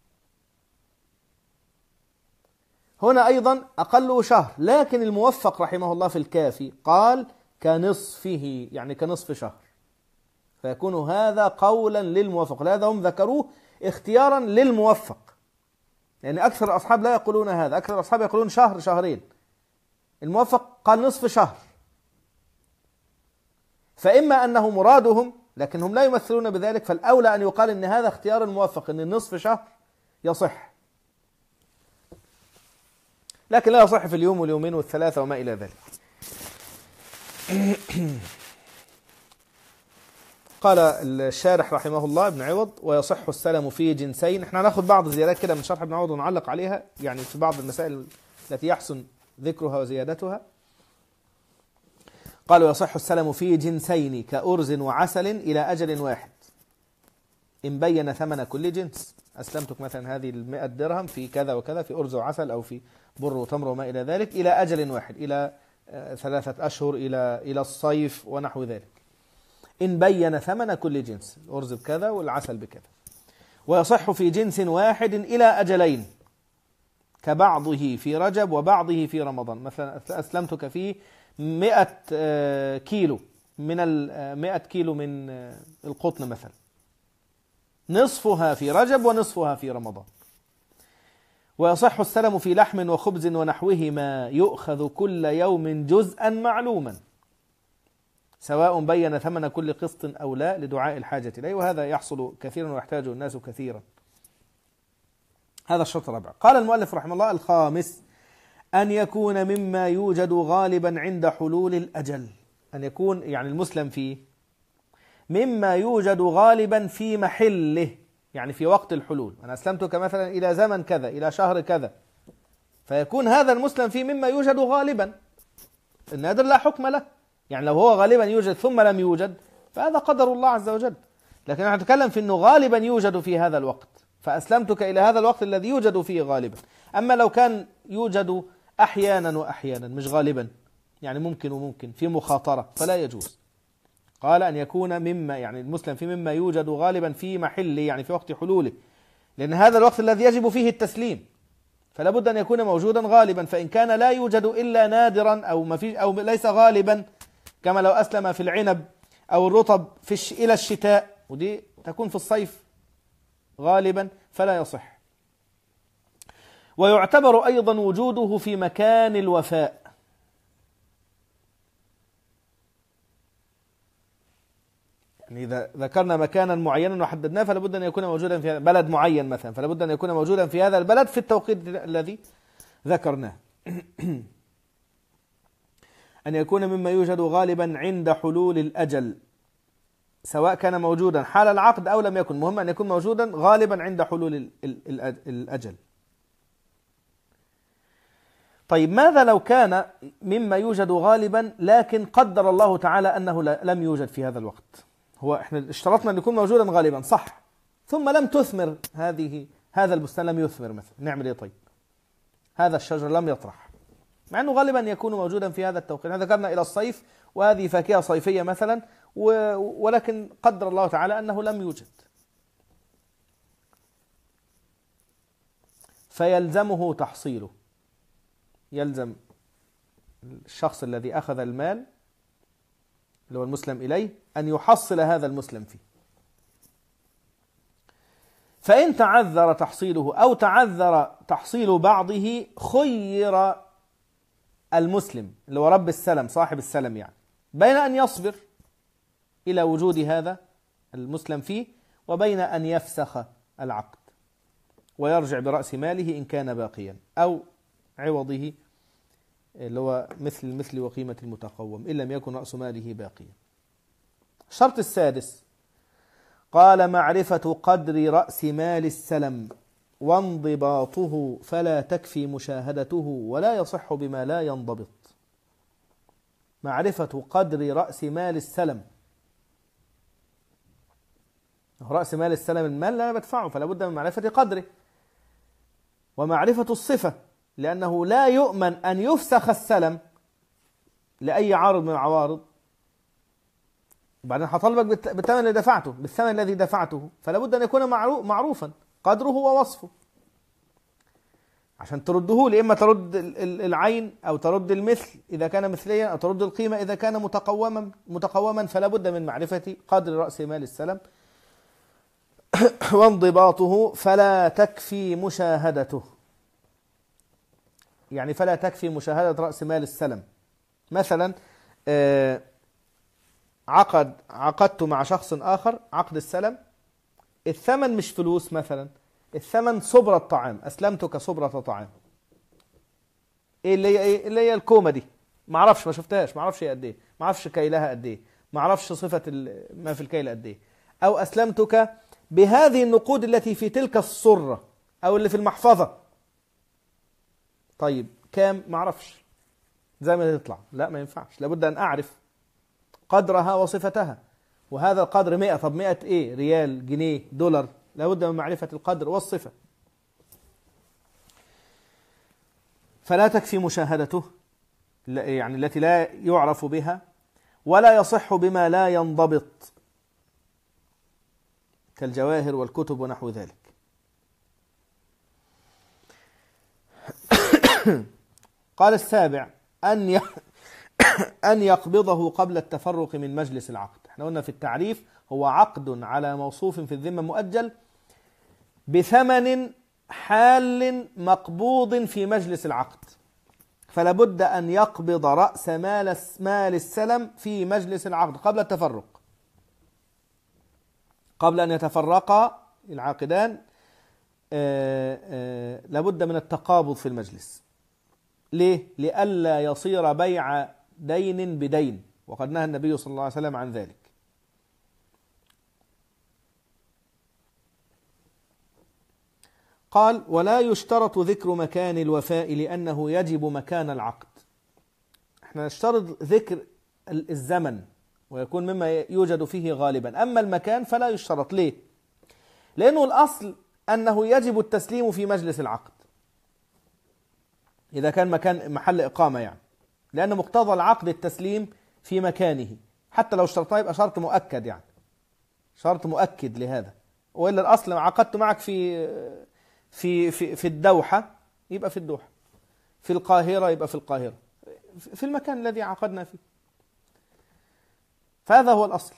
هنا أيضا أقله شهر، لكن الموفق رحمه الله في الكافي قال كنصفه، يعني كنصف شهر، فيكون هذا قولا للموفق. لهذا هم ذكروه اختيارا للموفق، لأن يعني أكثر الأصحاب لا يقولون هذا، أكثر الأصحاب يقولون شهر شهرين، الموفق قال نصف شهر. فإما أنه مرادهم لكنهم لا يمثلون بذلك، فالأولى أن يقال أن هذا اختيار الموفق، أن النصف شهر يصح، لكن لا يصح في اليوم واليومين والثلاثة وما إلى ذلك. قال الشارح رحمه الله ابن عوض: ويصح السلم في جنسين. احنا هناخد بعض الزيادات كده من شرح ابن عوض ونعلق عليها، يعني في بعض المسائل التي يحسن ذكرها وزيادتها. قال: ويصح السلم في جنسين كأرز وعسل إلى أجل واحد إن بين ثمن كل جنس. أسلمتك مثلا هذه المئة درهم في كذا وكذا، في أرز وعسل أو في بر وتمر وما إلى ذلك، إلى أجل واحد، إلى ثلاثة أشهر، إلى إلى الصيف ونحو ذلك، إن بين ثمن كل جنس، الأرز بكذا والعسل بكذا. ويصح في جنس واحد إلى أجلين كبعضه في رجب وبعضه في رمضان. مثلا أسلمتك فيه مئة كيلو من مئة كيلو من القطن مثلا، نصفها في رجب ونصفها في رمضان. ويصح السلم في لحم وخبز ونحوهما يؤخذ كل يوم جزءا معلوما سواء بين ثمن كل قسط أو لا لدعاء الحاجة إليه، وهذا يحصل كثيرا ويحتاجه الناس كثيرا. هذا الشرط الرابع. قال المؤلف رحمه الله: الخامس أن يكون مما يوجد غالبا عند حلول الأجل. أن يكون يعني المسلم فيه مما يوجد غالبا في محله، يعني في وقت الحلول. أنا أسلمتك مثلا إلى زمن كذا، إلى شهر كذا، فيكون هذا المسلم فيه مما يوجد غالبا. النادر لا حكم له، يعني لو هو غالبا يوجد ثم لم يوجد فهذا قدر الله عز وجل، لكن نحن نتكلم في أنه غالبا يوجد في هذا الوقت، فأسلمتك إلى هذا الوقت الذي يوجد فيه غالبا. أما لو كان يوجد أحيانا وأحيانا مش غالبا، يعني ممكن وممكن في مخاطرة، فلا يجوز. قال أن يكون مما، يعني المسلم في مما يوجد غالبا في محله، يعني في وقت حلوله، لأن هذا الوقت الذي يجب فيه التسليم، فلا بد أن يكون موجودا غالبا. فإن كان لا يوجد إلا نادرا أو ما فيش أو ليس غالبا، كما لو أسلم في العنب أو الرطب في الش... إلى الشتاء، ودي تكون في الصيف غالبا، فلا يصح. ويعتبر أيضا وجوده في مكان الوفاء، يعني إذا ذكرنا مكانا معينا وحددناه فلا بد أن يكون موجودا في بلد معين مثلا، فلا بد أن يكون موجودا في هذا البلد في التوقيت الذي ذكرناه. أن يكون مما يوجد غالبا عند حلول الأجل، سواء كان موجودا حال العقد أو لم يكن، مهم أن يكون موجودا غالبا عند حلول الأجل. طيب ماذا لو كان مما يوجد غالبا لكن قدر الله تعالى أنه لم يوجد في هذا الوقت؟ هو احنا اشترطنا أن يكون موجودا غالبا صح، ثم لم تثمر هذه هذا البستان، لم يثمر مثلا، نعمل ايه طيب؟ هذا الشجر لم يطرح، مع أنه غالبا يكون موجودا في هذا التوقيت. ذكرنا إلى الصيف وهذه فاكهة صيفية مثلا، ولكن قدر الله تعالى أنه لم يوجد، فيلزمه تحصيله. يلزم الشخص الذي أخذ المال اللي هو المسلم إليه أن يحصل هذا المسلم فيه. فإن تعذر تحصيله أو تعذر تحصيل بعضه خير المسلم اللي هو رب السلم صاحب السلم، يعني بين أن يصبر إلى وجود هذا المسلم فيه وبين أن يفسخ العقد ويرجع برأس ماله إن كان باقيا، أو عوضه اللي هو مثل المثل وقيمة المتقوم إن لم يكن رأس ماله باقيا. الشرط السادس قال: معرفة قدر رأس مال السلم وانضباطه، فلا تكفي مشاهدته ولا يصح بما لا ينضبط. معرفة قدر رأس مال السلم، رأس مال السلم المال لا بدفعه، فلا بد من معرفة قدره ومعرفة الصفة، لأنه لا يؤمن أن يفسخ السلم لأي عارض من العوارض، وبعدين هطالبك بالثمن اللي دفعته بالثمن الذي دفعته، فلا بد أن يكون معروفا قدره ووصفه عشان ترده لي. إما ترد العين أو ترد المثل إذا كان مثليا، أو ترد القيمة إذا كان متقوما متقوما فلا بد من معرفة قدر رأس مال السلم وانضباطه، فلا تكفي مشاهدته، يعني فلا تكفي مشاهدة رأس مال السلم. مثلا عقد عقدت مع شخص آخر عقد السلم، الثمن مش فلوس مثلا، الثمن صبرة طعام، أسلمتك صبرة طعام. إيه اللي هي إيه اللي هي الكومة دي؟ ما اعرفش، ما شفتهاش، ما اعرفش هي قد ايه، ما اعرفش كيلها قد ايه، ما اعرفش صفة ما في الكيل قد ايه، او اسلمتك بهذه النقود التي في تلك الصرة او اللي في المحفظة، طيب كام؟ ما اعرفش، زي ما تطلع، لا ما ينفعش، لابد ان اعرف قدرها وصفتها. وهذا القدر مئة، طب مئة ايه؟ ريال، جنيه، دولار، لابد من معرفة القدر والصفة. فلا تكفي مشاهدته يعني التي لا يعرف بها، ولا يصح بما لا ينضبط كالجواهر والكتب ونحو ذلك. قال السابع أن أن يقبضه قبل التفرق من مجلس العقد. احنا قلنا في التعريف هو عقد على موصوف في الذمة مؤجل بثمن حال مقبوض في مجلس العقد، فلا بد أن يقبض رأس مال مال السلم في مجلس العقد قبل التفرق، قبل أن يتفرقا العاقدان لا بد من التقابض في المجلس. ليه؟ لئلا يصير بيع دين بدين، وقد نهى النبي صلى الله عليه وسلم عن ذلك. قال ولا يشترط ذكر مكان الوفاء لأنه يجب مكان العقد. احنا نشترط ذكر الزمن ويكون مما يوجد فيه غالبا، أما المكان فلا يشترط. ليه؟ لأنه الأصل أنه يجب التسليم في مجلس العقد إذا كان مكان محل إقامة يعني، لأن مقتضى العقد التسليم في مكانه، حتى لو اشترطناه يبقى شرط مؤكد يعني، شرط مؤكد لهذا. وإلا الأصل عقدت معك في في في في الدوحة يبقى في الدوحة، في القاهرة يبقى في القاهرة، في المكان الذي عقدنا فيه. فهذا هو الأصل.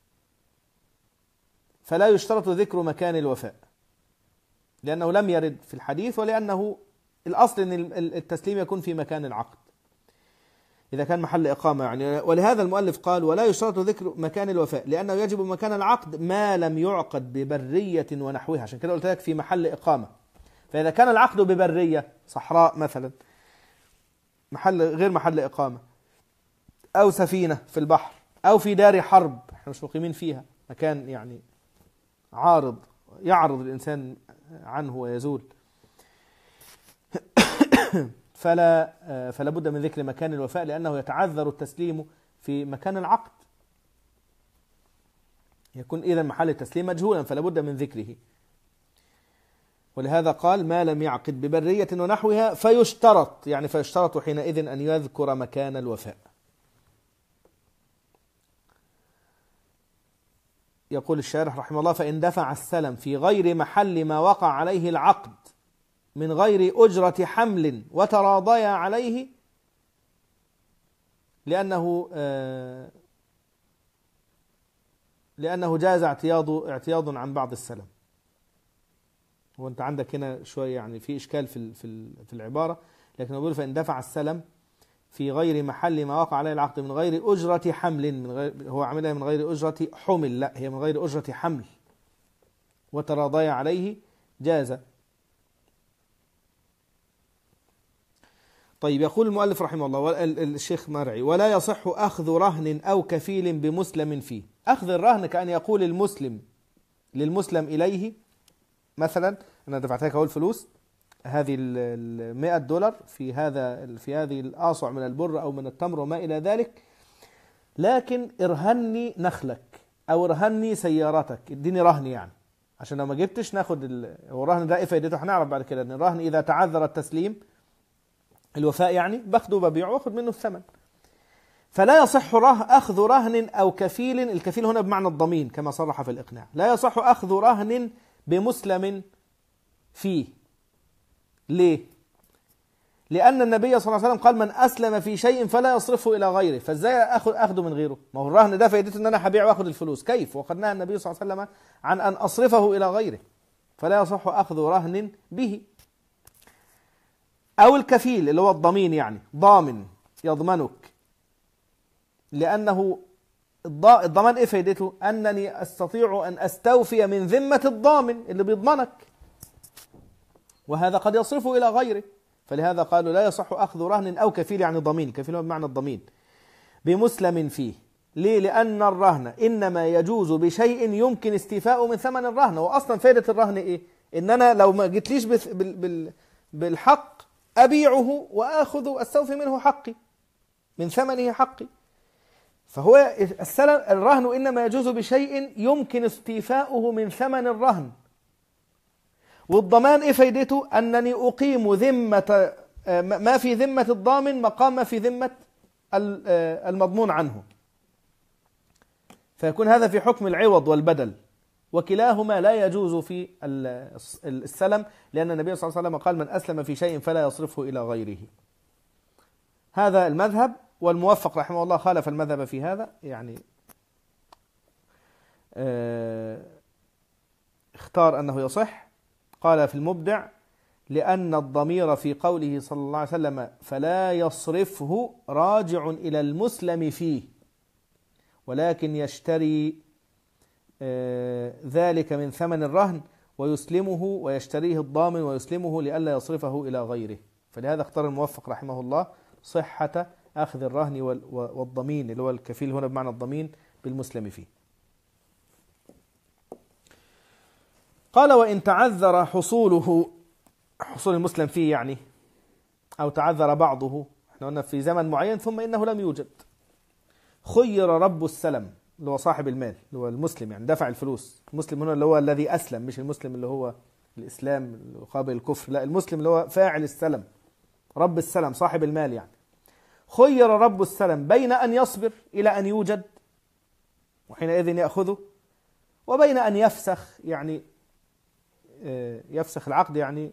فلا يشترط ذكر مكان الوفاء لأنه لم يرد في الحديث، ولأنه الأصل أن التسليم يكون في مكان العقد إذا كان محل إقامة يعني. ولهذا المؤلف قال ولا يشترط ذكر مكان الوفاء لأنه يجب مكان العقد ما لم يعقد ببرية ونحوها. عشان كده قلت لك في محل إقامة. فإذا كان العقد ببرية، صحراء مثلا، محل غير محل إقامة، أو سفينة في البحر، أو في دار حرب احنا مش مقيمين فيها، مكان يعني عارض يعرض الإنسان عنه ويزول، فلا فلا بد من ذكر مكان الوفاء لأنه يتعذر التسليم في مكان العقد، يكون إذا محل التسليم مجهولا فلا بد من ذكره. ولهذا قال ما لم يعقد ببرية ونحوها فيشترط، يعني فيشترط حينئذ أن يذكر مكان الوفاء. يقول الشارح رحمه الله فإن دفع السلم في غير محل ما وقع عليه العقد من غير أجرة حمل وتراضيا عليه، لأنه آه لأنه جاز اعتياض اعتياض عن بعض السلم. وانت عندك هنا شوية يعني في إشكال في في في العبارة، لكن يقول فإن دفع السلم في غير محل ما وقع عليه العقد من غير أجرة حمل، من غير هو عملها من غير أجرة حمل، لا هي من غير أجرة حمل، وتراضيا عليه جاز. طيب يقول المؤلف رحمه الله الشيخ مرعي ولا يصح أخذ رهن أو كفيل بمسلم فيه. أخذ الرهن كأن يقول المسلم للمسلم إليه مثلا أنا دفعت لك أهو الفلوس، هذه المئة دولار في هذا في هذه الآصع من البر أو من التمر وما إلى ذلك، لكن ارهني نخلك أو ارهني سيارتك، اديني رهن يعني عشان لو ما جبتش ناخد ال... هو الرهن ده إيه فائدته؟ هنعرف بعد كده أن الرهن إذا تعذر التسليم الوفاء يعني باخده وببيعه واخد منه الثمن. فلا يصح ره أخذ رهن أو كفيل، الكفيل هنا بمعنى الضمين كما صرح في الإقناع، لا يصح أخذ رهن بمسلم فيه. ليه؟ لأن النبي صلى الله عليه وسلم قال من أسلم في شيء فلا يصرفه إلى غيره، فإزاي أخذ أخذه من غيره؟ ما هو الرهن ده فائدته أن أنا هبيع وأخذ الفلوس، كيف؟ وقد نهى النبي صلى الله عليه وسلم عن أن أصرفه إلى غيره، فلا يصح أخذ رهن به. أو الكفيل اللي هو الضمين يعني ضامن يضمنك، لأنه الضمان إيه فائدته؟ أنني أستطيع أن أستوفي من ذمة الضامن اللي بيضمنك، وهذا قد يصرفه إلى غيره. فلهذا قالوا لا يصح أخذ رهن أو كفيل يعني ضمين، كفيل هو بمعنى الضمين بمسلم فيه. ليه؟ لأن الرهن إنما يجوز بشيء يمكن استيفاؤه من ثمن الرهن. وأصلا فائدة الرهن إيه؟ إن أنا لو ما جيتليش بالحق أبيعه وآخذ أستوفي منه حقي، من ثمنه حقي. فهو السلم الرهن إنما يجوز بشيء يمكن استيفاؤه من ثمن الرهن. والضمان إيه فائدته؟ أنني أقيم ذمة ما في ذمة الضامن مقام ما في ذمة المضمون عنه، فيكون هذا في حكم العوض والبدل، وكلاهما لا يجوز في السلم، لأن النبي صلى الله عليه وسلم قال: من أسلم في شيء فلا يصرفه إلى غيره. هذا المذهب، والموفق رحمه الله خالف المذهب في هذا، يعني اختار أنه يصح. قال في المبدع: لأن الضمير في قوله صلى الله عليه وسلم فلا يصرفه راجع إلى المسلم فيه، ولكن يشتري ذلك من ثمن الرهن ويسلمه، ويشتريه الضامن ويسلمه لئلا يصرفه إلى غيره. فلهذا اختار الموفق رحمه الله صحة أخذ الرهن والضمين، اللي هو الكفيل هنا بمعنى الضمين، بالمسلم فيه. قال: وإن تعذر حصوله، حصول المسلم فيه يعني، أو تعذر بعضه، احنا قلنا في زمن معين ثم إنه لم يوجد، خير رب السلم اللي هو صاحب المال، اللي هو المسلم يعني دفع الفلوس. المسلم هنا اللي هو الذي أسلم، مش المسلم اللي هو الإسلام قابل الكفر، لا، المسلم اللي هو فاعل السلم، رب السلم صاحب المال يعني. خير رب السلم بين أن يصبر إلى أن يوجد وحينئذ يأخذه، وبين أن يفسخ، يعني يفسخ العقد، يعني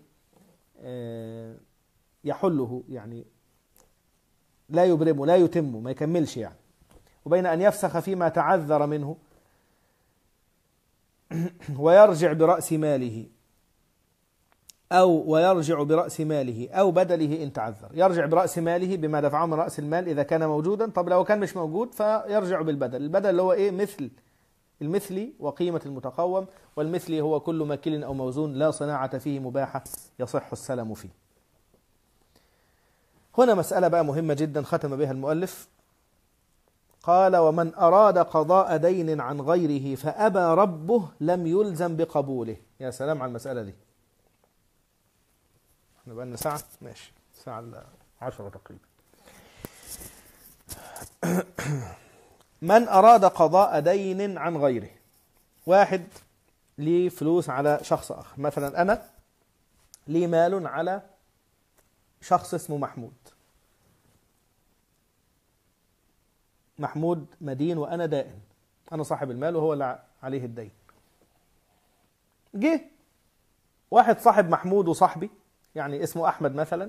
يحله، يعني لا يبرمه، لا يتمه، ما يكملش يعني، وبين أن يفسخ فيما تعذر منه ويرجع برأس ماله، أو ويرجع برأس ماله أو بدله إن تعذر. يرجع برأس ماله بما دفعه من رأس المال إذا كان موجودا. طب لو كان مش موجود فيرجع بالبدل. البدل اللي هو إيه؟ مثل المثلي وقيمة المتقوم، والمثلي هو كل ماكل أو موزون لا صناعة فيه مباحة يصح السلم فيه. هنا مسألة بقى مهمة جدا ختم بها المؤلف. قال: ومن أراد قضاء دين عن غيره فأبى ربه لم يلزم بقبوله. يا سلام على المسألة دي. احنا بقى لنا ساعة، ماشي، ساعة عشرة تقريبا. من أراد قضاء دين عن غيره، واحد لي فلوس على شخص آخر، مثلا أنا لي مال على شخص اسمه محمود، محمود مدين وأنا دائن، أنا صاحب المال وهو اللي عليه الدين. جه واحد صاحب محمود وصاحبي، يعني اسمه أحمد مثلا،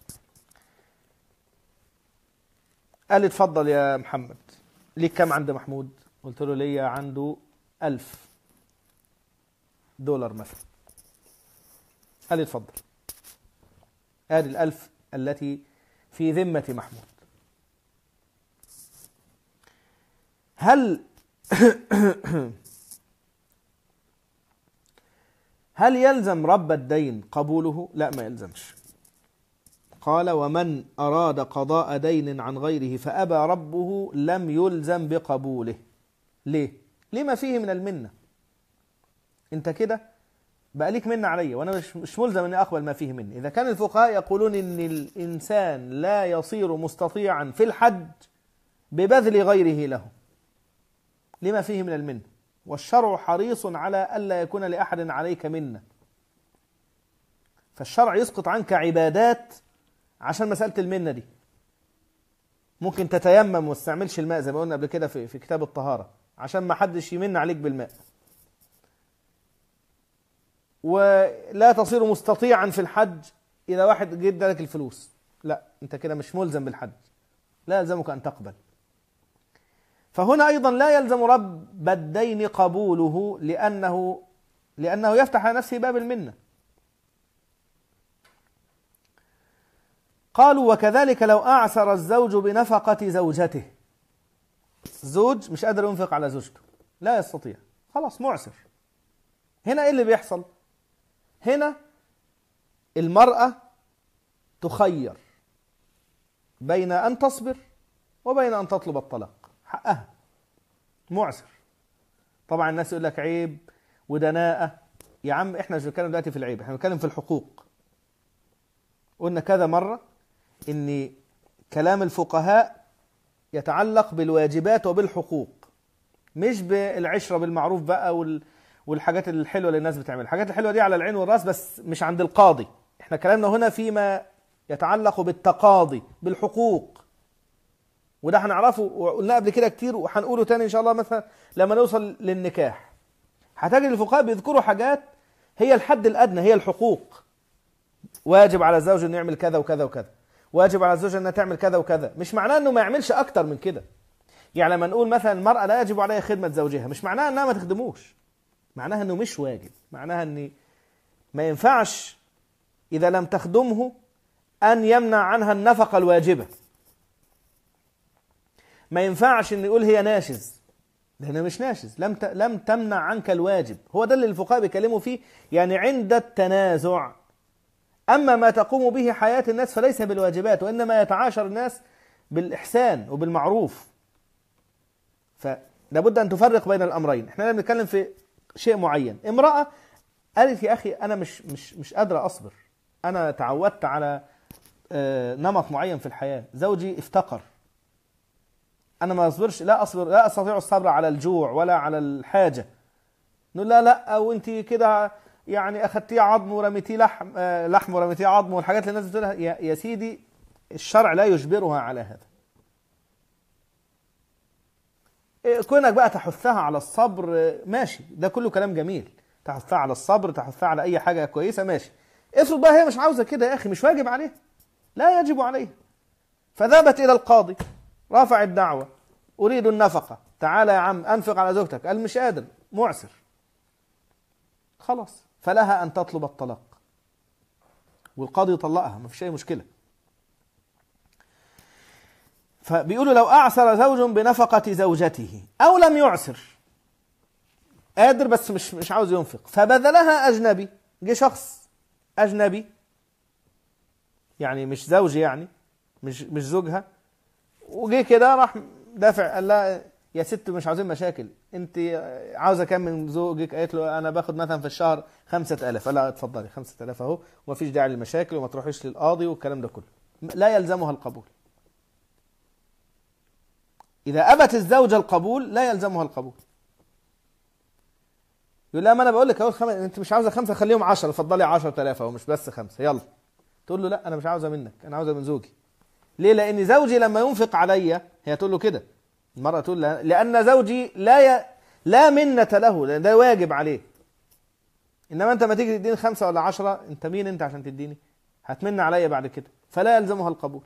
قال لي: اتفضل يا محمد، ليك كم عند محمود؟ قلت له: ليا عنده ألف دولار مثلا. قال لي: اتفضل، ادي الألف التي في ذمة محمود. هل هل يلزم رب الدين قبوله؟ لا، ما يلزمش. قال: ومن أراد قضاء دين عن غيره فأبى ربه لم يلزم بقبوله. ليه؟ لما فيه من المنة. انت كده بقى ليك منة علي، وانا مش مش ملزم اني اقبل ما فيه مني. اذا كان الفقهاء يقولون ان الانسان لا يصير مستطيعا في الحج ببذل غيره له لما فيه من المنة، والشرع حريص على ألا يكون لأحد عليك منة، فالشرع يسقط عنك عبادات عشان مسألة المنة دي. ممكن تتيمم وما تستعملش الماء زي ما قلنا قبل كده في في كتاب الطهارة عشان ما حدش يمن عليك بالماء، ولا تصير مستطيعا في الحج إذا واحد جد لك الفلوس، لا، أنت كده مش ملزم بالحج، لا يلزمك أن تقبل. فهنا أيضا لا يلزم رب الدين قبوله، لأنه لأنه يفتح على نفسه باب المنة. قالوا: وكذلك لو أعسر الزوج بنفقة زوجته، زوج مش قادر ينفق على زوجته، لا يستطيع، خلاص معسر. هنا إيه اللي بيحصل؟ هنا المرأة تخير بين أن تصبر وبين أن تطلب الطلاق، حقها. معسر. طبعا الناس يقول لك عيب ودناءة. يا عم احنا مش بنتكلم دلوقتي في العيب، احنا بنتكلم في الحقوق. قلنا كذا مرة ان كلام الفقهاء يتعلق بالواجبات وبالحقوق، مش بالعشرة بالمعروف بقى وال... والحاجات الحلوة اللي الناس بتعملها. الحاجات الحلوة دي على العين والراس بس مش عند القاضي. احنا كلامنا هنا فيما يتعلق بالتقاضي بالحقوق، وده هنعرفه وقلنا قبل كده كتير وهنقوله تاني ان شاء الله. مثلا لما نوصل للنكاح هتجد الفقهاء بيذكروا حاجات هي الحد الادنى، هي الحقوق. واجب على الزوج انه يعمل كذا وكذا وكذا، واجب على الزوجة انها تعمل كذا وكذا. مش معناه انه ما يعملش اكتر من كده. يعني لما نقول مثلا المرأة لا يجب عليها خدمة زوجها، مش معناها انها ما تخدموش، معناها انه مش واجب، معناها ان ما ينفعش اذا لم تخدمه ان يمنع عنها النفقة الواجبة. ما ينفعش ان يقول هي ناشز، لانها مش ناشز، لم ت... لم تمنع عنك الواجب. هو ده اللي الفقهاء بيكلموا فيه، يعني عند التنازع. اما ما تقوم به حياة الناس فليس بالواجبات، وانما يتعاشر الناس بالاحسان وبالمعروف. فلابد ان تفرق بين الامرين. احنا بنتكلم في شيء معين. امرأة قالت يا اخي انا مش مش مش قادرة اصبر، انا تعودت على نمط معين في الحياة، زوجي افتقر، انا ما اصبرش، لا اصبر، لا استطيع الصبر على الجوع ولا على الحاجة. نقول لا لا وانت كده يعني اخذتيه عظم ورميتيه لحم، لحم ورميتيه عظم، والحاجات اللي الناس بتقولها. يا, يا سيدي الشرع لا يجبرها على هذا. كونك بقى تحثها على الصبر ماشي، ده كله كلام جميل، تحثها على الصبر، تحثها على اي حاجة كويسة ماشي. افرض بقى هي مش عاوزة كده، يا اخي مش واجب عليها، لا يجب عليها. فذهبت الى القاضي، رفعت دعوة، اريد النفقة، تعالى يا عم انفق على زوجتك، قال مش قادر، معسر، خلاص فلها ان تطلب الطلاق، والقاضي يطلقها، ما فيش اي مشكلة. فبيقولوا لو اعسر زوج بنفقة زوجته او لم يعسر، قادر بس مش مش عاوز ينفق، فبذلها اجنبي، جه شخص اجنبي يعني مش زوجي، يعني مش مش زوجها، وجه كده راح دافع، قال لها يا ست مش عاوزين مشاكل، انت عاوزه كام من زوجك؟ قالت له انا باخد مثلا في الشهر خمسة آلاف. قال لها اتفضلي خمسة آلاف اهو، ومفيش داعي للمشاكل وما تروحيش للقاضي والكلام ده كله. لا يلزمها القبول. اذا ابت الزوجه القبول لا يلزمها القبول. يقول لها ما انا بقول لك اهو خم... انت مش عاوزه خمسه خليهم عشرة، اتفضلي عشرة آلاف اهو، مش بس خمسه، يلا. تقول له لا انا مش عاوزه منك، انا عاوزه من زوجي. ليه؟ لان زوجي لما ينفق عليا، هي تقول له كده، المرأة تقول له لأن زوجي لا ي... لا منة له، لأن ده واجب عليه. إنما أنت ما تيجي تديني خمسة ولا عشرة، أنت مين أنت عشان تديني؟ هتمن عليا بعد كده، فلا يلزمها القبول.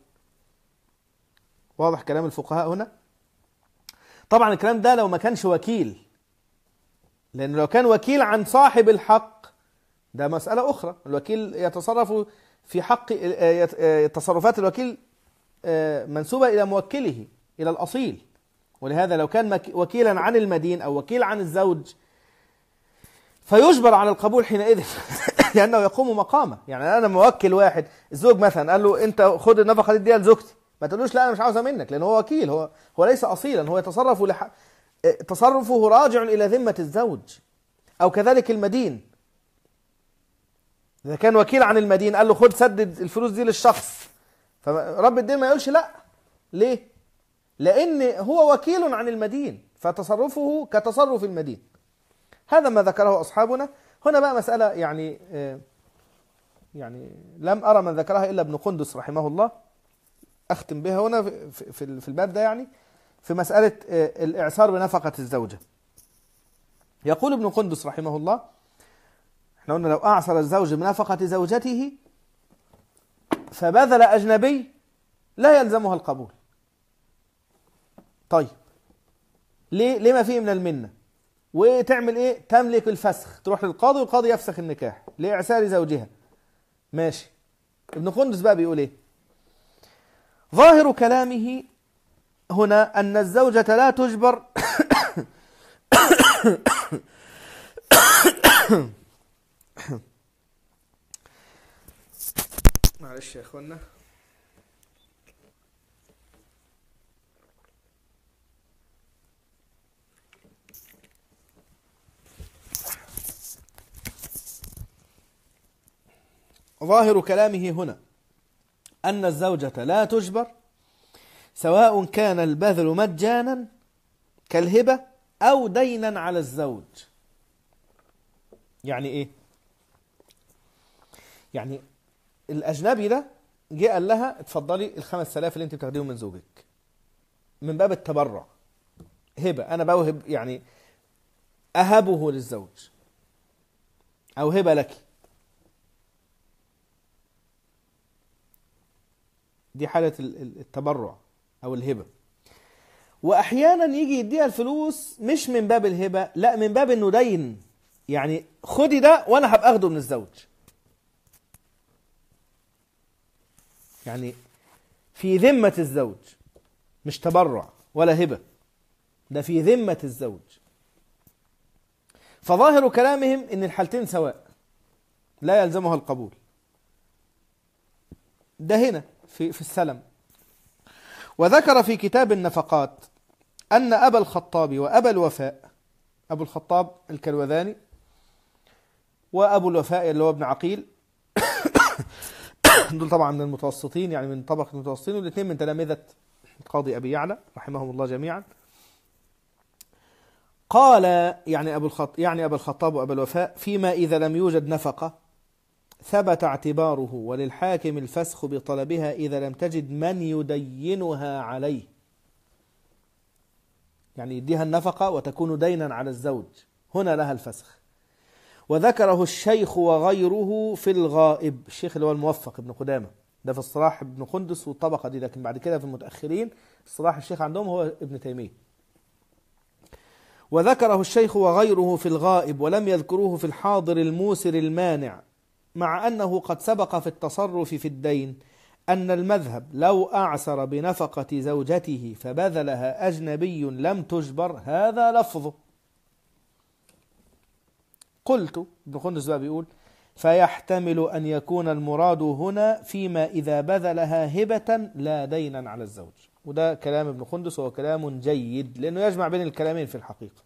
واضح كلام الفقهاء هنا؟ طبعا الكلام ده لو ما كانش وكيل، لأنه لو كان وكيل عن صاحب الحق ده مسألة أخرى. الوكيل يتصرف في حق، تصرفات الوكيل منسوبة إلى موكله، إلى الأصيل. ولهذا لو كان وكيلا عن المدين أو وكيل عن الزوج فيجبر على القبول حينئذ لأنه يقوم مقامه. يعني أنا موكل واحد، الزوج مثلا قال له أنت خد النفقة دي لزوجتي، ما تقولوش لا أنا مش عاوزها منك، لأنه هو وكيل، هو هو ليس أصيلا، هو يتصرف لح... تصرفه راجع إلى ذمة الزوج. أو كذلك المدين، إذا كان وكيل عن المدين قال له خد سدد الفلوس دي للشخص، فرب الدين ما يقولش لا. ليه؟ لأن هو وكيل عن المدين، فتصرفه كتصرف المدين. هذا ما ذكره أصحابنا. هنا بقى مسألة يعني يعني لم أرى من ذكرها إلا ابن قندس رحمه الله، أختم بها هنا في في الباب ده، يعني في مسألة الإعسار بنفقة الزوجة. يقول ابن قندس رحمه الله، احنا قلنا لو أعسر الزوج بنفقة زوجته فبذل أجنبي لا يلزمها القبول. طيب ليه؟ ليه ما فيه من المنة؟ وتعمل ايه؟ تملك الفسخ، تروح للقاضي والقاضي يفسخ النكاح لإعسار زوجها، ماشي. ابن قندس بقى بيقول ايه؟ ظاهر كلامه هنا أن الزوجة لا تجبر معلش يا اخوانا، ظاهر كلامه هنا أن الزوجة لا تجبر سواء كان البذل مجانا كالهبة أو دينا على الزوج. يعني إيه؟ يعني الأجنبي ده جه قال لها اتفضلي الخمس آلاف اللي انت بتاخديهم من زوجك من باب التبرع، هبة، أنا بوهب يعني أهبه للزوج أو هبة لك، دي حالة التبرع أو الهبة. وأحيانا يجي يديها الفلوس مش من باب الهبة، لا من باب إنه دين، يعني خدي ده وأنا هبقى أخده من الزوج. يعني في ذمة الزوج، مش تبرع ولا هبة، ده في ذمة الزوج. فظاهر كلامهم إن الحالتين سواء لا يلزمها القبول. ده هنا في في السلم. وذكر في كتاب النفقات أن أبا الخطاب وأبا الوفاء، أبو الخطاب الكلوذاني وأبو الوفاء اللي هو ابن عقيل دول طبعا من المتوسطين، يعني من طبقة المتوسطين، والاثنين من تلامذة القاضي أبي يعلى رحمهم الله جميعا. قال يعني أبو الخط يعني أبا الخطاب وأبا الوفاء: فيما إذا لم يوجد نفقة ثبت اعتباره، وللحاكم الفسخ بطلبها إذا لم تجد من يدينها عليه. يعني يديها النفقة وتكون دينا على الزوج، هنا لها الفسخ. وذكره الشيخ وغيره في الغائب، الشيخ اللي هو الموفق ابن قدامة، ده في الصلاح ابن قندس والطبقة دي، لكن بعد كده في المتأخرين الصلاح الشيخ عندهم هو ابن تيمية. وذكره الشيخ وغيره في الغائب، ولم يذكروه في الحاضر الموسر المانع، مع أنه قد سبق في التصرف في الدين أن المذهب لو أعسر بنفقة زوجته فبذلها أجنبي لم تجبر، هذا لفظه. قلت ابن قندس بقى بيقول: فيحتمل أن يكون المراد هنا فيما إذا بذلها هبة لا دينا على الزوج. وده كلام ابن قندس، وهو كلام جيد لأنه يجمع بين الكلامين في الحقيقة،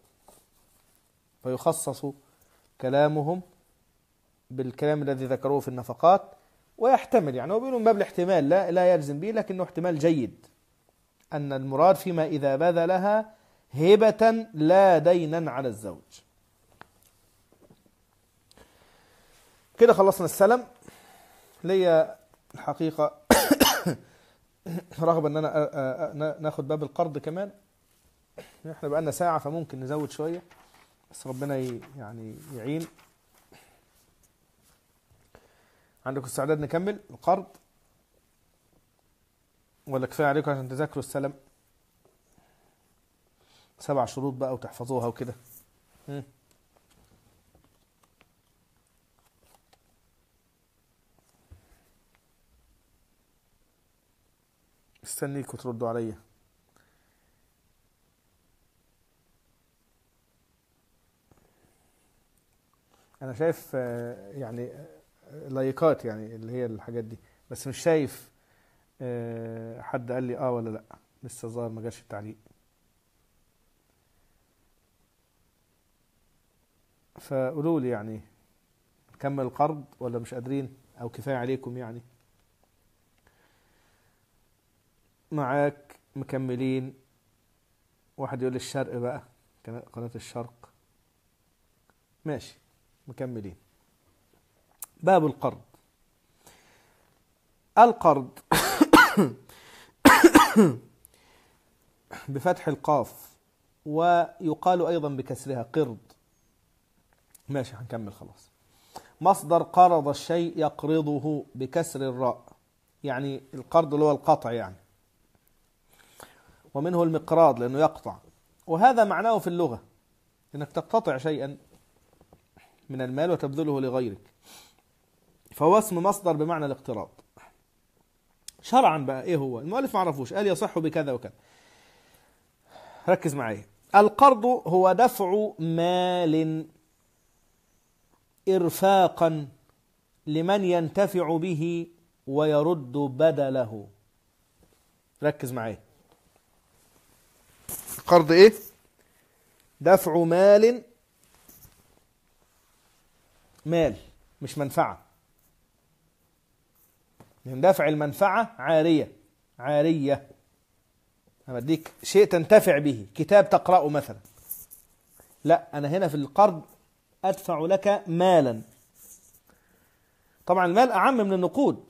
فيخصص كلامهم بالكلام الذي ذكروه في النفقات. ويحتمل، يعني هو بيقولوا من باب الاحتمال، لا لا يلزم به، لكنه احتمال جيد أن المراد فيما إذا بذلها هبة لا دينا على الزوج. كده خلصنا السلم. ليا الحقيقة رغبة ان انا ناخد باب القرض كمان، احنا بقالنا ساعة فممكن نزود شوية، بس ربنا يعني يعين. عندكم استعداد نكمل القرض ولا كفاية عليكم عشان تذاكروا السلم؟ سبع شروط بقى وتحفظوها وكده. استنيكوا تردوا عليا. انا شايف يعني لايكات، يعني اللي هي الحاجات دي، بس مش شايف حد قال لي اه ولا لا، لسه ظاهر ما جاش التعليق. فقولوا لي يعني نكمل القرض ولا مش قادرين، او كفايه عليكم يعني. معاك مكملين. واحد يقول لي الشرق بقى، قناة الشرق، ماشي مكملين. باب القرض. القرض بفتح القاف، ويقال أيضا بكسرها قرض. ماشي هنكمل خلاص. مصدر قرض الشيء يقرضه بكسر الراء، يعني القرض اللي هو القطع يعني، ومنه المقراض لأنه يقطع، وهذا معناه في اللغة إنك تقتطع شيئا من المال وتبذله لغيرك، فهو اسم مصدر بمعنى الاقتراض. شرعا بقى ايه هو؟ المؤلف ما عرفوش، قال يصح بكذا وكذا. ركز معايا. القرض هو دفع مال إرفاقا لمن ينتفع به ويرد بدله. ركز معايا. القرض ايه؟ دفع مال، مال مش منفعة، من دافع المنفعة عارية عارية. أنا بديك شيء تنتفع به، كتاب تقرأه مثلا. لا، أنا هنا في القرض أدفع لك مالا. طبعا المال أعم من النقود،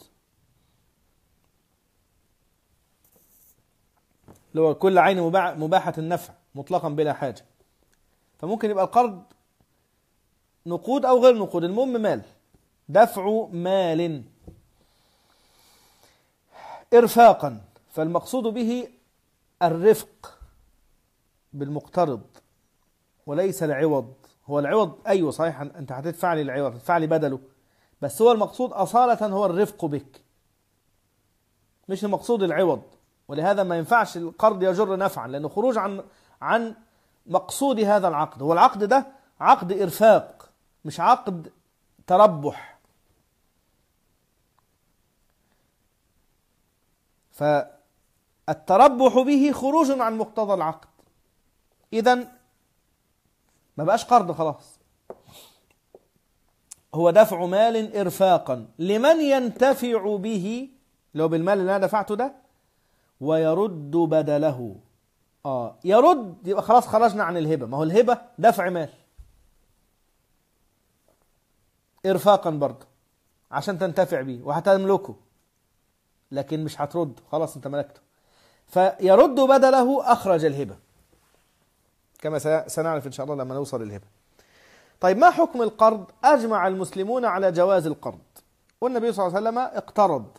اللي هو كل عين مباحة النفع مطلقا بلا حاجة. فممكن يبقى القرض نقود أو غير نقود، المهم مال، دفع مال إرفاقا. فالمقصود به الرفق بالمقترض وليس العوض. هو العوض أيوة صحيح، أنت هتدفع لي العوض، هتدفع لي بدله، بس هو المقصود أصالة هو الرفق بك، مش المقصود العوض. ولهذا ما ينفعش القرض يجر نفعا، لأنه خروج عن عن مقصود هذا العقد. هو العقد ده عقد إرفاق مش عقد تربح. فالتربح به خروج عن مقتضى العقد، إذن ما بقاش قرض خلاص، هو دفع مال إرفاقا لمن ينتفع به، لو بالمال اللي أنا دفعته ده، ويرد بدله. آه يرد، يبقى خلاص خرجنا عن الهبة. ما هو الهبة دفع مال إرفاقا برضه عشان تنتفع به وهتملكه، لكن مش هترد، خلاص انت ملكته. فيرد بدله أخرج الهبة، كما سنعرف إن شاء الله لما نوصل للهبة. طيب ما حكم القرض؟ أجمع المسلمون على جواز القرض، والنبي صلى الله عليه وسلم اقترض،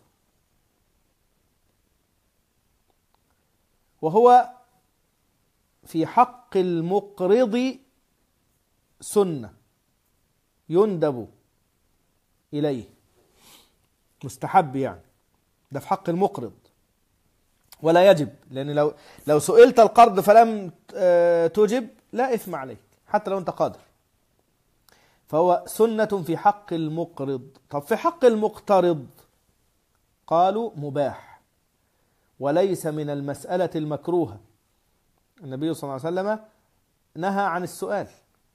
وهو في حق المقرض سنة يندب إليه، مستحب يعني، ده في حق المقرض ولا يجب، لأن لو لو سئلت القرض فلم تجب لا إثم عليك حتى لو أنت قادر. فهو سنة في حق المقرض. طب في حق المقترض قالوا مباح وليس من المسألة المكروهة. النبي صلى الله عليه وسلم نهى عن السؤال،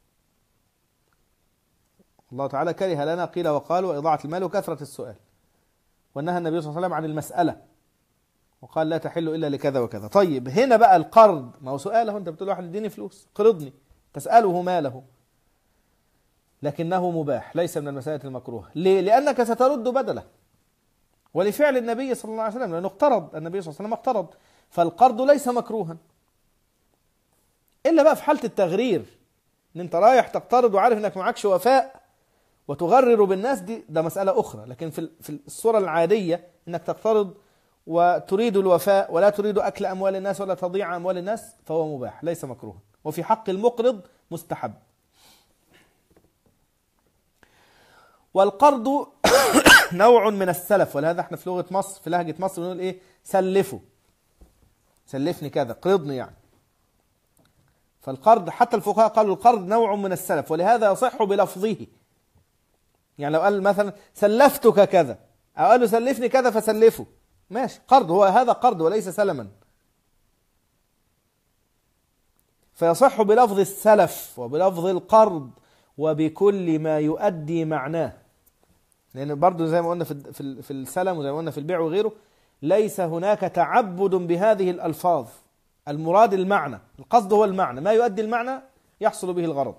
الله تعالى كره لنا قيل وقال وإضاعة المال وكثرة السؤال، ونهى النبي صلى الله عليه وسلم عن المسألة وقال لا تحل إلا لكذا وكذا. طيب هنا بقى القرض، ما هو سؤاله، أنت بتقول واحد اديني فلوس قرضني، تسأله ماله، لكنه مباح ليس من المسائل المكروهة. ليه؟ لأنك سترد بدله، ولفعل النبي صلى الله عليه وسلم، لأنه اقترض، النبي صلى الله عليه وسلم اقترض، فالقرض ليس مكروها إلا بقى في حالة التغرير، إن أنت رايح تقترض وعارف إنك معكش وفاء وتغرر بالناس، دي ده مسألة أخرى. لكن في في الصورة العادية إنك تقترض وتريد الوفاء ولا تريد أكل أموال الناس ولا تضيع أموال الناس، فهو مباح ليس مكروها، وفي حق المقرض مستحب. والقرض نوع من السلف، ولهذا احنا في لغة مصر، في لهجة مصر بنقول ايه؟ سلفه، سلفني كذا، قرضني يعني. فالقرض حتى الفقهاء قالوا القرض نوع من السلف، ولهذا يصح بلفظه. يعني لو قال مثلا سلفتك كذا، أو قال له سلفني كذا فسلفه، ماشي، قرض، هو هذا قرض وليس سلما. فيصح بلفظ السلف وبلفظ القرض وبكل ما يؤدي معناه، لأن برضو زي ما قلنا في في السلم وزي ما قلنا في البيع وغيره، ليس هناك تعبد بهذه الألفاظ، المراد المعنى، القصد هو المعنى، ما يؤدي المعنى يحصل به الغرض.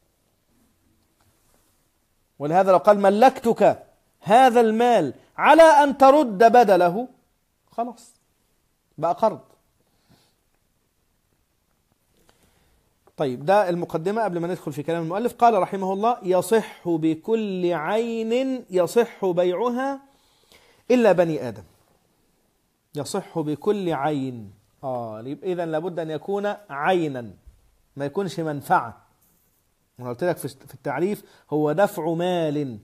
ولهذا لو قال ملكتك هذا المال على أن ترد بدله، خلاص بقى قرض. طيب ده المقدمة قبل ما ندخل في كلام المؤلف. قال رحمه الله يصح بكل عين يصح بيعها إلا بني آدم. يصح بكل عين، آه إذا لابد أن يكون عينا، ما يكونش منفعة. أنا قلت لك في التعريف هو دفع مال،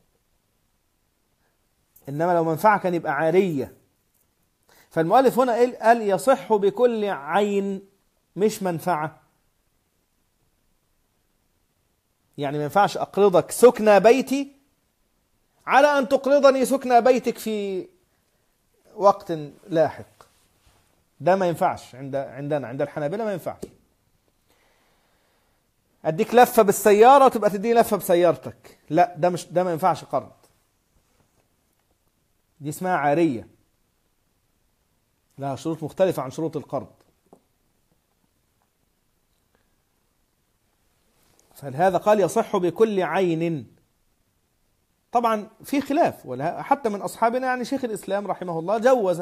إنما لو منفعة كان يبقى عارية. فالمؤلف هنا قال يصح بكل عين مش منفعة. يعني ما ينفعش أقرضك سكن بيتي على أن تقرضني سكن بيتك في وقت لاحق، ده ما ينفعش عند عندنا عند الحنابلة، ما ينفعش. أديك لفة بالسيارة وتبقى تديني لفة بسيارتك، لا، ده مش ده ما ينفعش قرض، دي اسمها عارية، لها شروط مختلفة عن شروط القرض. فلهذا قال يصح بكل عين. طبعا في خلاف، حتى من أصحابنا يعني شيخ الإسلام رحمه الله جوز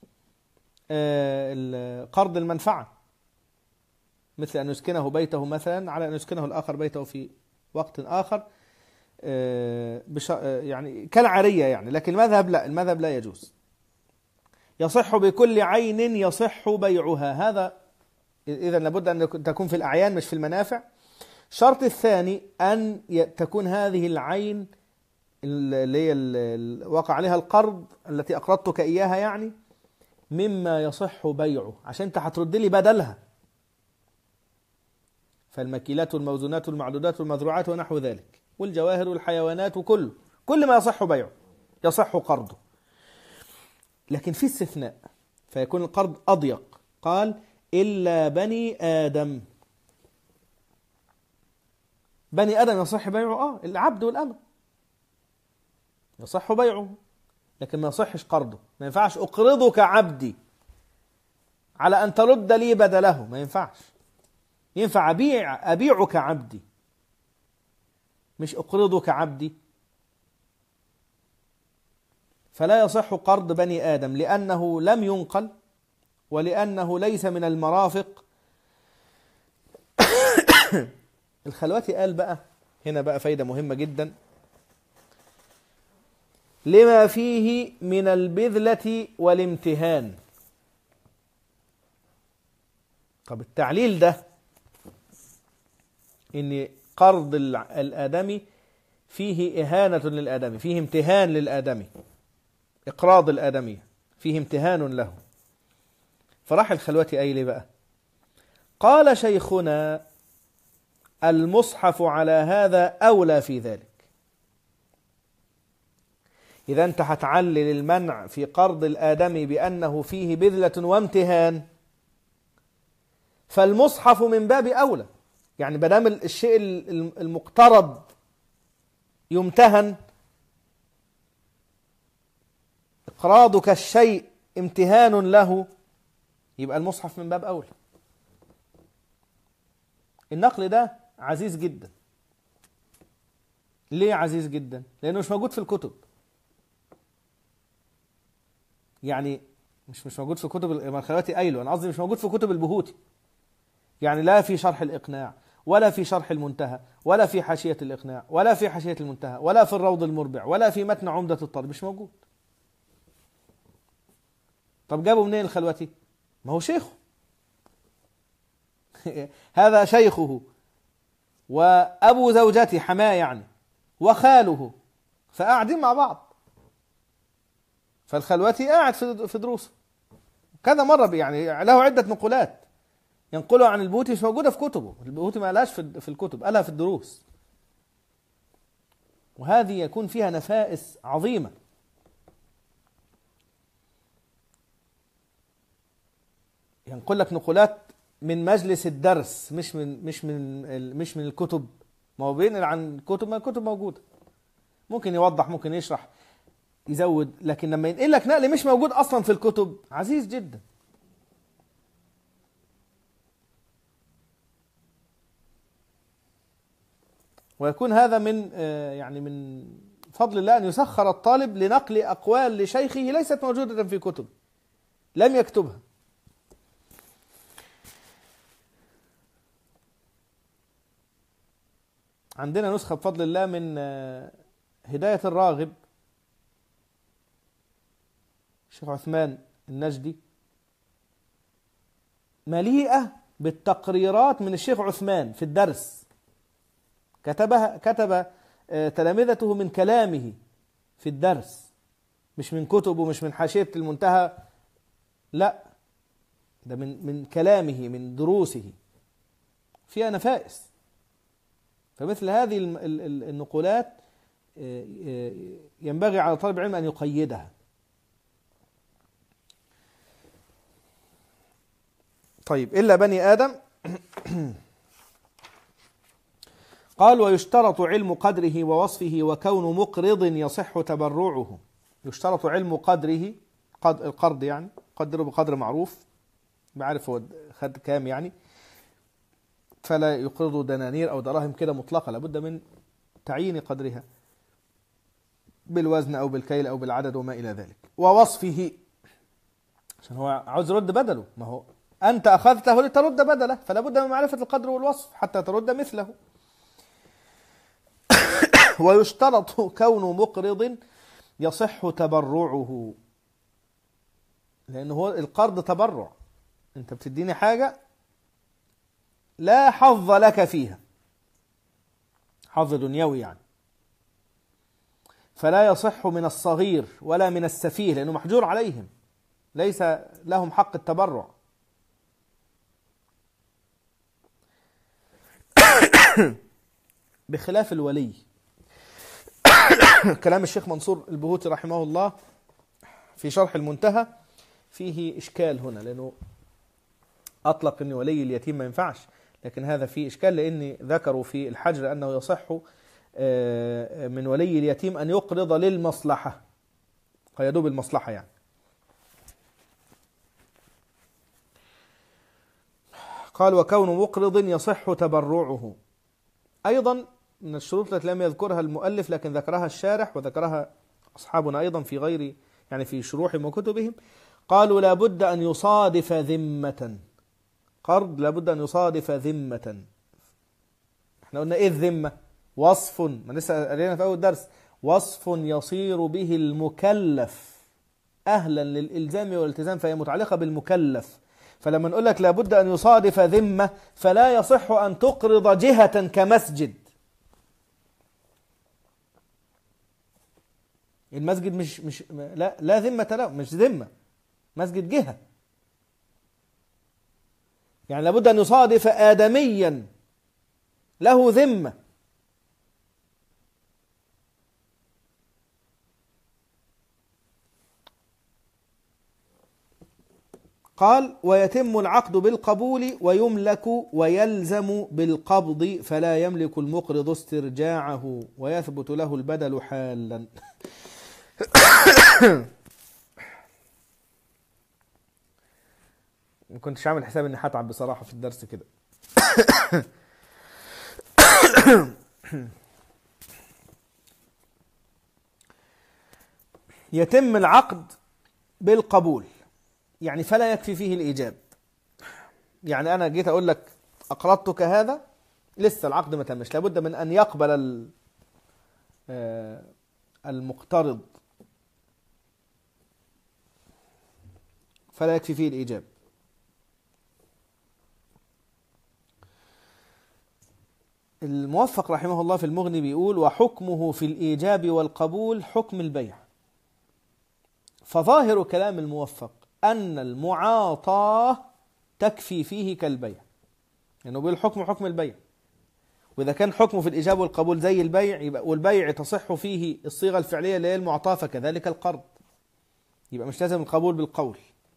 قرض المنفعة، مثل أن يسكنه بيته مثلا على أن يسكنه الآخر بيته في وقت آخر، يعني كالعارية يعني. لكن المذهب لا، المذهب لا يجوز. يصح بكل عين يصح بيعها، هذا إذا لابد أن تكون في الأعيان مش في المنافع. الشرط الثاني أن تكون هذه العين اللي هي وقع عليها القرض التي أقرضتك إياها يعني مما يصح بيعه، عشان أنت هترد لي بدلها. فالمكيلات والموزونات والمعدودات والمذروعات ونحو ذلك، والجواهر والحيوانات وكله، كل ما يصح بيعه يصح قرضه. لكن في استثناء، فيكون القرض أضيق. قال إلا بني آدم. بني آدم يصح بيعه، آه العبد والأمة يصح بيعه، لكن ما يصحش قرضه. ما ينفعش أقرضك عبدي على أن ترد لي بدله، ما ينفعش. ينفع أبيع أبيعك عبدي، مش أقرضك عبدي. فلا يصح قرض بني آدم لأنه لم ينقل، ولأنه ليس من المرافق. الخلوتي قال بقى هنا بقى فايدة مهمة جدا، لما فيه من البذلة والامتهان. طب التعليل ده إن قرض الآدمي فيه إهانة للآدمي، فيه امتهان للآدمي، إقراض الآدمي فيه امتهان له. فراح الخلوتي قايل بقى، قال شيخنا المصحف على هذا أولى في ذلك. إذا أنت هتعلل المنع في قرض الآدمي بأنه فيه بذلة وامتهان، فالمصحف من باب أولى. يعني بدام الشيء المقترض يمتهن، إقراضك الشيء امتهان له، يبقى المصحف من باب أولى. النقل ده عزيز جدا. ليه عزيز جدا؟ لأنه مش موجود في الكتب. يعني مش مش موجود في كتب الخلوتي قايله، أنا قصدي مش موجود في كتب البهوتي. يعني لا في شرح الإقناع، ولا في شرح المنتهى، ولا في حاشية الإقناع، ولا في حاشية المنتهى، ولا في الروض المربع، ولا في متن عمدة الطالب، مش موجود. طب جابوا منين الخلوتي؟ ما هو شيخه. هذا شيخه وأبو زوجته حماه يعني، وخاله، فقاعدين مع بعض. فالخلوتي قاعد في دروسه كذا مرة، يعني له عدة نقولات ينقلها عن البهوتي مش موجودة في كتبه. البهوتي ما قالهاش في الكتب، قالها في الدروس، وهذه يكون فيها نفائس عظيمة. ينقل لك نقولات من مجلس الدرس، مش من مش من مش من الكتب. ما هو بينقل عن كتب، ما الكتب موجودة، ممكن يوضح، ممكن يشرح، يزود. لكن لما ينقل لك نقل مش موجود أصلا في الكتب، عزيز جدا. ويكون هذا من يعني من فضل الله أن يسخر الطالب لنقل أقوال لشيخه ليست موجودة في كتب، لم يكتبها. عندنا نسخة بفضل الله من هداية الراغب، الشيخ عثمان النجدي، مليئة بالتقريرات من الشيخ عثمان في الدرس. كتبها كتب تلامذته من كلامه في الدرس، مش من كتب ومش من حاشية المنتهى، لا، ده من من كلامه، من دروسه، فيها نفائس. فمثل هذه النقولات ينبغي على طالب العلم أن يقيدها. طيب، إلا بني آدم. قال ويشترط علم قدره ووصفه وكون مقرض يصح تبرعه. يشترط علم قدره، قد القرض يعني قدره بقدر معروف، بعرف هو خد كام يعني، فلا يقرض دنانير أو دراهم كده مطلقة، لابد من تعيين قدرها بالوزن أو بالكيل أو بالعدد وما إلى ذلك. ووصفه، عشان هو عاوز يرد بدله، ما هو أنت أخذته لترد بدله، فلا بد من معرفة القدر والوصف حتى ترد مثله. ويشترط كون مقرض يصح تبرعه، لأنه هو القرض تبرع، أنت بتديني حاجة لا حظ لك فيها، حظ دنيوي يعني، فلا يصح من الصغير ولا من السفيه، لأنه محجور عليهم، ليس لهم حق التبرع. بخلاف الولي. كلام الشيخ منصور البهوتي رحمه الله في شرح المنتهى فيه إشكال هنا، لأنه أطلق أن ولي اليتيم ما ينفعش، لكن هذا فيه إشكال، لأن ذكروا في الحجر أنه يصح من ولي اليتيم أن يقرض للمصلحة، قيدوه بالمصلحة يعني. قال وكون مقرض يصح تبرعه، أيضا من الشروط التي لم يذكرها المؤلف لكن ذكرها الشارح وذكرها أصحابنا أيضا في غير يعني في شروحهم وكتبهم، قالوا لا بد أن يصادف ذمة، قرض لا بد أن يصادف ذمة. احنا قلنا إيه الذمة؟ وصف، ما لسه قرينا في أول درس، وصف يصير به المكلف أهلا للإلزام والالتزام، فهي متعلقة بالمكلف. فلما نقول لك لابد أن يصادف ذمة، فلا يصح أن تقرض جهة كمسجد. المسجد مش مش لا لا ذمة له، مش ذمة، مسجد جهة. يعني لابد أن يصادف آدميا له ذمة. قال ويتم العقد بالقبول ويملك ويلزم بالقبض، فلا يملك المقرض استرجاعه ويثبت له البدل حالا. ما كنتش عامل حساب اني هتعب بصراحة في الدرس كده. يتم العقد بالقبول، يعني فلا يكفي فيه الإيجاب. يعني أنا جيت أقول لك أقرضتك هذا، لسه العقد ما تمش، لابد من أن يقبل المقترض، فلا يكفي فيه الإيجاب. الموفق رحمه الله في المغني بيقول وحكمه في الإيجاب والقبول حكم البيع. فظاهر كلام الموفق أن المعاطاة تكفي فيه كالبيع، يعني بيقول حكم حكم البيع، وإذا كان حكمه في الإيجاب والقبول زي البيع، يبقى والبيع تصح فيه الصيغة الفعلية اللي هي المعطاة، فكذلك القرض، يبقى مش لازم القبول بالقول.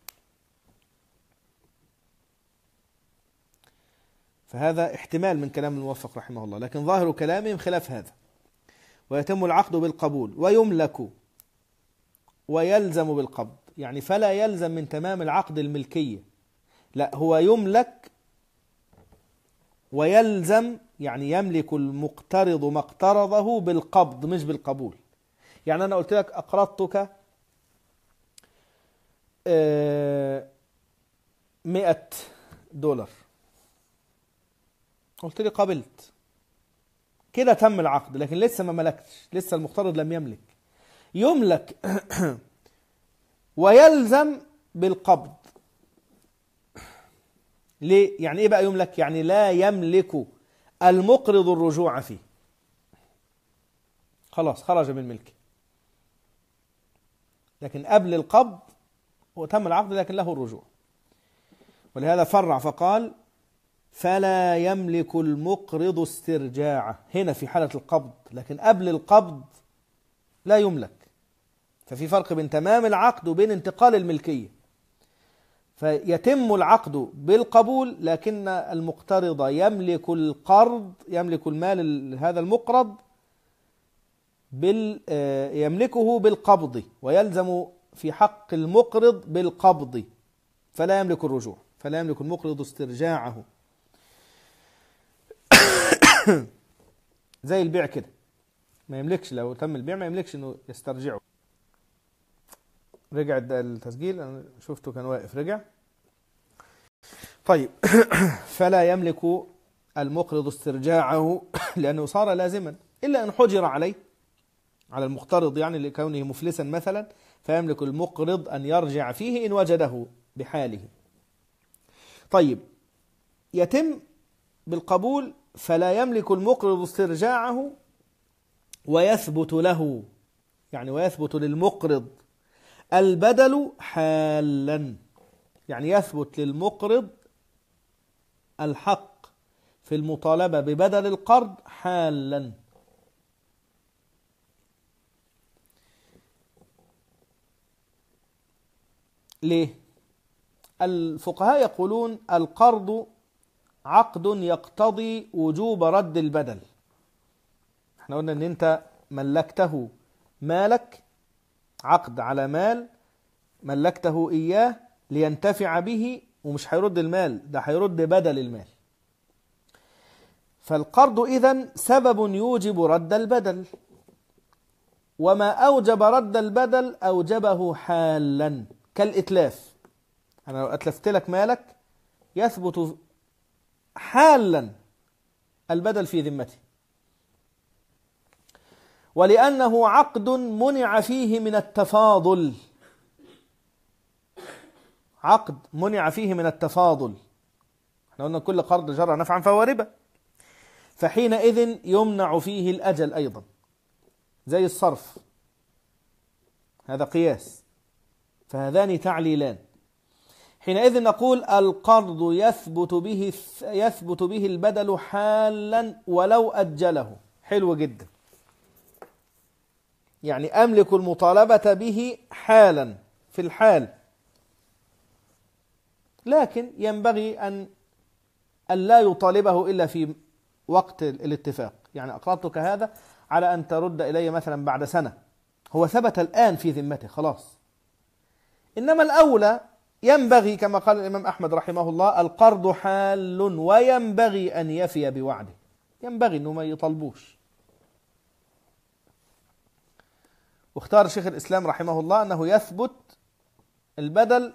فهذا احتمال من كلام الموفق رحمه الله، لكن ظاهر كلامهم خلاف هذا. ويتم العقد بالقبول ويملك ويلزم بالقبض، يعني فلا يلزم من تمام العقد الملكية، لا هو يملك ويلزم، يعني يملك المقترض ما اقترضه بالقبض مش بالقبول. يعني أنا قلت لك أقرضتك مئة دولار، قلت لي قبلت، كده تم العقد، لكن لسه ما ملكتش، لسه المقترض لم يملك. يملك ويلزم بالقبض. ليه؟ يعني ايه بقى يملك؟ يعني لا يملك المقرض الرجوع فيه، خلاص خرج من ملكه، لكن قبل القبض هو تم العقد لكن له الرجوع. ولهذا فرع فقال فلا يملك المقرض استرجاعه، هنا في حالة القبض، لكن قبل القبض لا يملك. ففي فرق بين تمام العقد وبين انتقال الملكية. فيتم العقد بالقبول، لكن المقترض يملك القرض، يملك المال هذا المقرض بال يملكه بالقبض، ويلزم في حق المقرض بالقبض، فلا يملك الرجوع، فلا يملك المقرض استرجاعه. زي البيع كده، ما يملكش لو تم البيع ما يملكش انه يسترجعه. رجع التسجيل، انا شفته كان واقف، رجع. طيب فلا يملك المقرض استرجاعه لأنه صار لازما، إلا أن حجر عليه، على المقترض يعني لكونه مفلسا مثلا، فيملك المقرض أن يرجع فيه إن وجده بحاله. طيب يتم بالقبول، فلا يملك المقرض استرجاعه ويثبت له، يعني ويثبت للمقرض البدل حالا، يعني يثبت للمقرض الحق في المطالبة ببدل القرض حالا. ليه؟ الفقهاء يقولون القرض عقد يقتضي وجوب رد البدل. احنا قلنا ان انت ملكته مالك، عقد على مال ملكته اياه لينتفع به، ومش هيرد المال ده، هيرد بدل المال. فالقرض إذن سبب يوجب رد البدل، وما أوجب رد البدل أوجبه حالا، كالإتلاف. أنا لو أتلفت لك مالك يثبت حالا البدل في ذمتي، ولأنه عقد منع فيه من التفاضل، عقد منع فيه من التفاضل. احنا قلنا كل قرض جرى نفعا فهو ربا، فحينئذ يمنع فيه الأجل أيضا، زي الصرف، هذا قياس، فهذان تعليلان. حينئذ نقول القرض يثبت به يثبت به البدل حالا ولو أجله. حلو جدا، يعني أملك المطالبة به حالا في الحال، لكن ينبغي أن لا يطالبه إلا في وقت الاتفاق. يعني أقرضتك هذا على أن ترد إلي مثلا بعد سنة، هو ثبت الآن في ذمته خلاص. إنما الأولى ينبغي كما قال الإمام أحمد رحمه الله القرض حال وينبغي أن يفي بوعده، ينبغي أنه ما يطلبوش. واختار شيخ الإسلام رحمه الله أنه يثبت البدل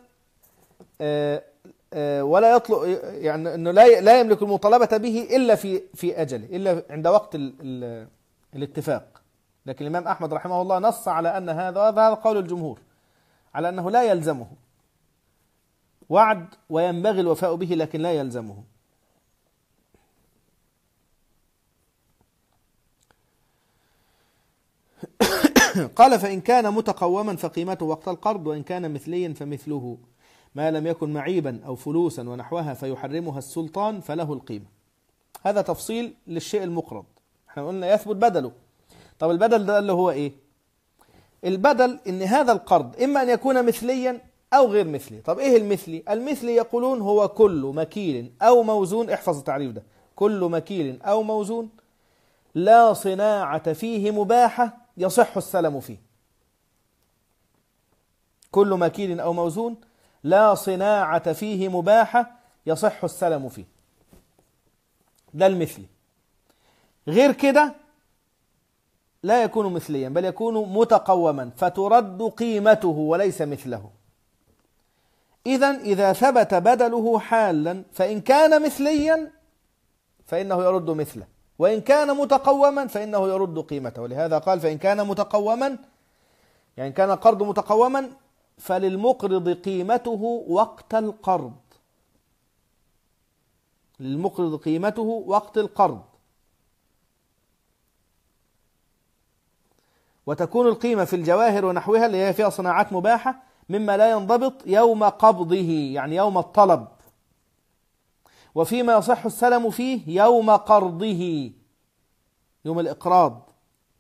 ولا يطلق، يعني أنه لا يملك المطالبة به إلا في في أجله، إلا عند وقت ال ال الاتفاق. لكن الإمام أحمد رحمه الله نص على أن هذا هذا قول الجمهور على أنه لا يلزمه وعد، وينبغي الوفاء به لكن لا يلزمه. قال فإن كان متقوما فقيمته وقت القرض، وإن كان مثليا فمثله، ما لم يكن معيبا أو فلوسا ونحوها فيحرمها السلطان فله القيمة. هذا تفصيل للشيء المقرض. احنا قلنا يثبت بدله. طب البدل ده اللي هو ايه؟ البدل ان هذا القرض اما ان يكون مثليا او غير مثلي. طب ايه المثلي؟ المثلي يقولون هو كل مكيل او موزون، احفظ التعريف ده، كل مكيل او موزون لا صناعة فيه مباحة يصح السلم فيه. كل مكيل او موزون لا صناعة فيه مباحة يصح السلم فيه، ده المثلي. غير كده لا يكون مثليا، بل يكون متقوما فترد قيمته وليس مثله. إذن إذا ثبت بدله حالا فإن كان مثليا فإنه يرد مثله، وإن كان متقوما فإنه يرد قيمته. ولهذا قال فإن كان متقوما، يعني كان قرض متقوما، فللمقرض قيمته وقت القرض، للمقرض قيمته وقت القرض. وتكون القيمة في الجواهر ونحوها اللي هي فيها صناعات مباحة مما لا ينضبط يوم قبضه، يعني يوم الطلب، وفيما يصح السلم فيه يوم قرضه، يوم الإقراض.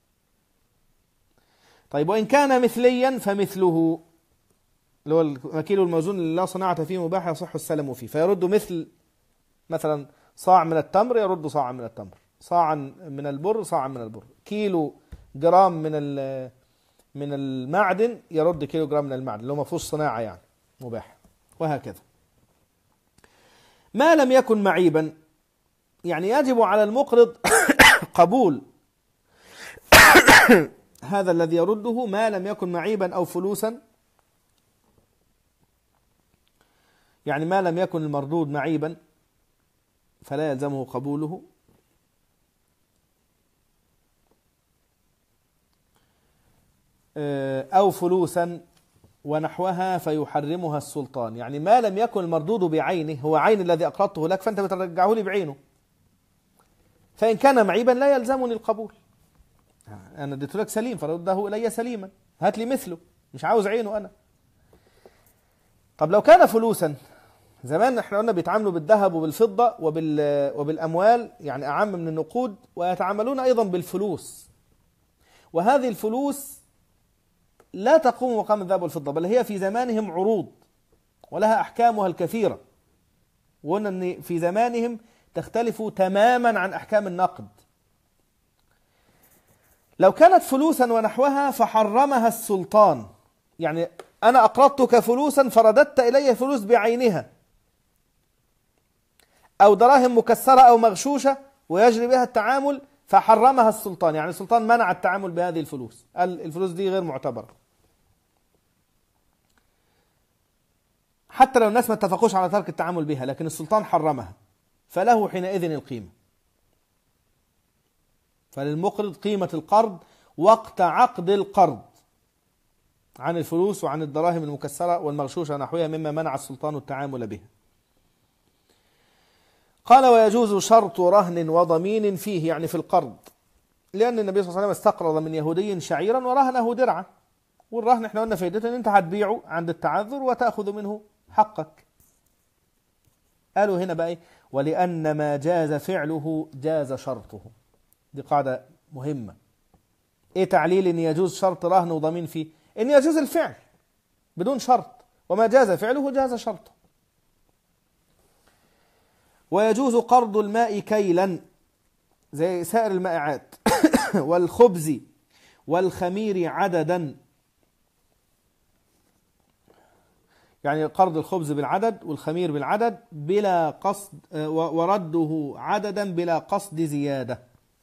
طيب وإن كان مثليا فمثله، اللي هو المكيل الموزون اللي لا صناعة فيه مباحة يصح السلم فيه، فيرد مثل مثلا صاع من التمر يرد صاعا من التمر، صاعا من البر صاعا من البر، كيلو جرام من من المعدن يرد كيلو جرام من المعدن، اللي هو ما فيهوش صناعة يعني، مباح، وهكذا. ما لم يكن معيبا، يعني يجب على المقرض قبول هذا الذي يرده ما لم يكن معيبا أو فلوسا، يعني ما لم يكن المردود معيبا فلا يلزمه قبوله، أو فلوسا ونحوها فيحرمها السلطان. يعني ما لم يكن المردود بعينه، هو عين الذي أقرضته لك فأنت بترجعه لي بعينه، فإن كان معيبا لا يلزمني القبول. أنا اديت لك سليم فرده إلي سليما، هات لي مثله، مش عاوز عينه أنا. طب لو كان فلوسا، زمان احنا قلنا بيتعاملوا بالذهب وبالفضة وبال وبالأموال، يعني أعم من النقود، ويتعاملون أيضا بالفلوس، وهذه الفلوس لا تقوم مقام الذهب والفضة، بل هي في زمانهم عروض ولها أحكامها الكثيرة، وقلنا أن في زمانهم تختلف تماما عن أحكام النقد. لو كانت فلوسا ونحوها فحرمها السلطان، يعني أنا أقرضتك فلوسا فرددت إلي فلوس بعينها، أو دراهم مكسرة أو مغشوشة ويجري بها التعامل، فحرمها السلطان، يعني السلطان منع التعامل بهذه الفلوس، قال الفلوس دي غير معتبرة، حتى لو الناس ما اتفقوش على ترك التعامل بها، لكن السلطان حرمها، فله حينئذ القيمة. فللمقرض قيمة القرض وقت عقد القرض عن الفلوس وعن الدراهم المكسرة والمغشوشة نحوها مما منع السلطان التعامل بها. قال ويجوز شرط رهن وضمين فيه، يعني في القرض، لأن النبي صلى الله عليه وسلم استقرض من يهودي شعيرا ورهنه درعا، والرهن احنا قلنا فائدته ان انت هتبيعه عند التعذر وتأخذ منه حقك. قالوا هنا بقى ايه؟ ولأن ما جاز فعله جاز شرطه. دي قاعدة مهمة. ايه تعليل ان يجوز شرط رهن وضمين فيه؟ ان يجوز الفعل بدون شرط، وما جاز فعله جاز شرطه. ويجوز قرض الماء كيلا زي سائر المائعات والخبز والخمير عددا، يعني قرض الخبز بالعدد والخمير بالعدد بلا قصد، ورده عددا بلا قصد زيادة.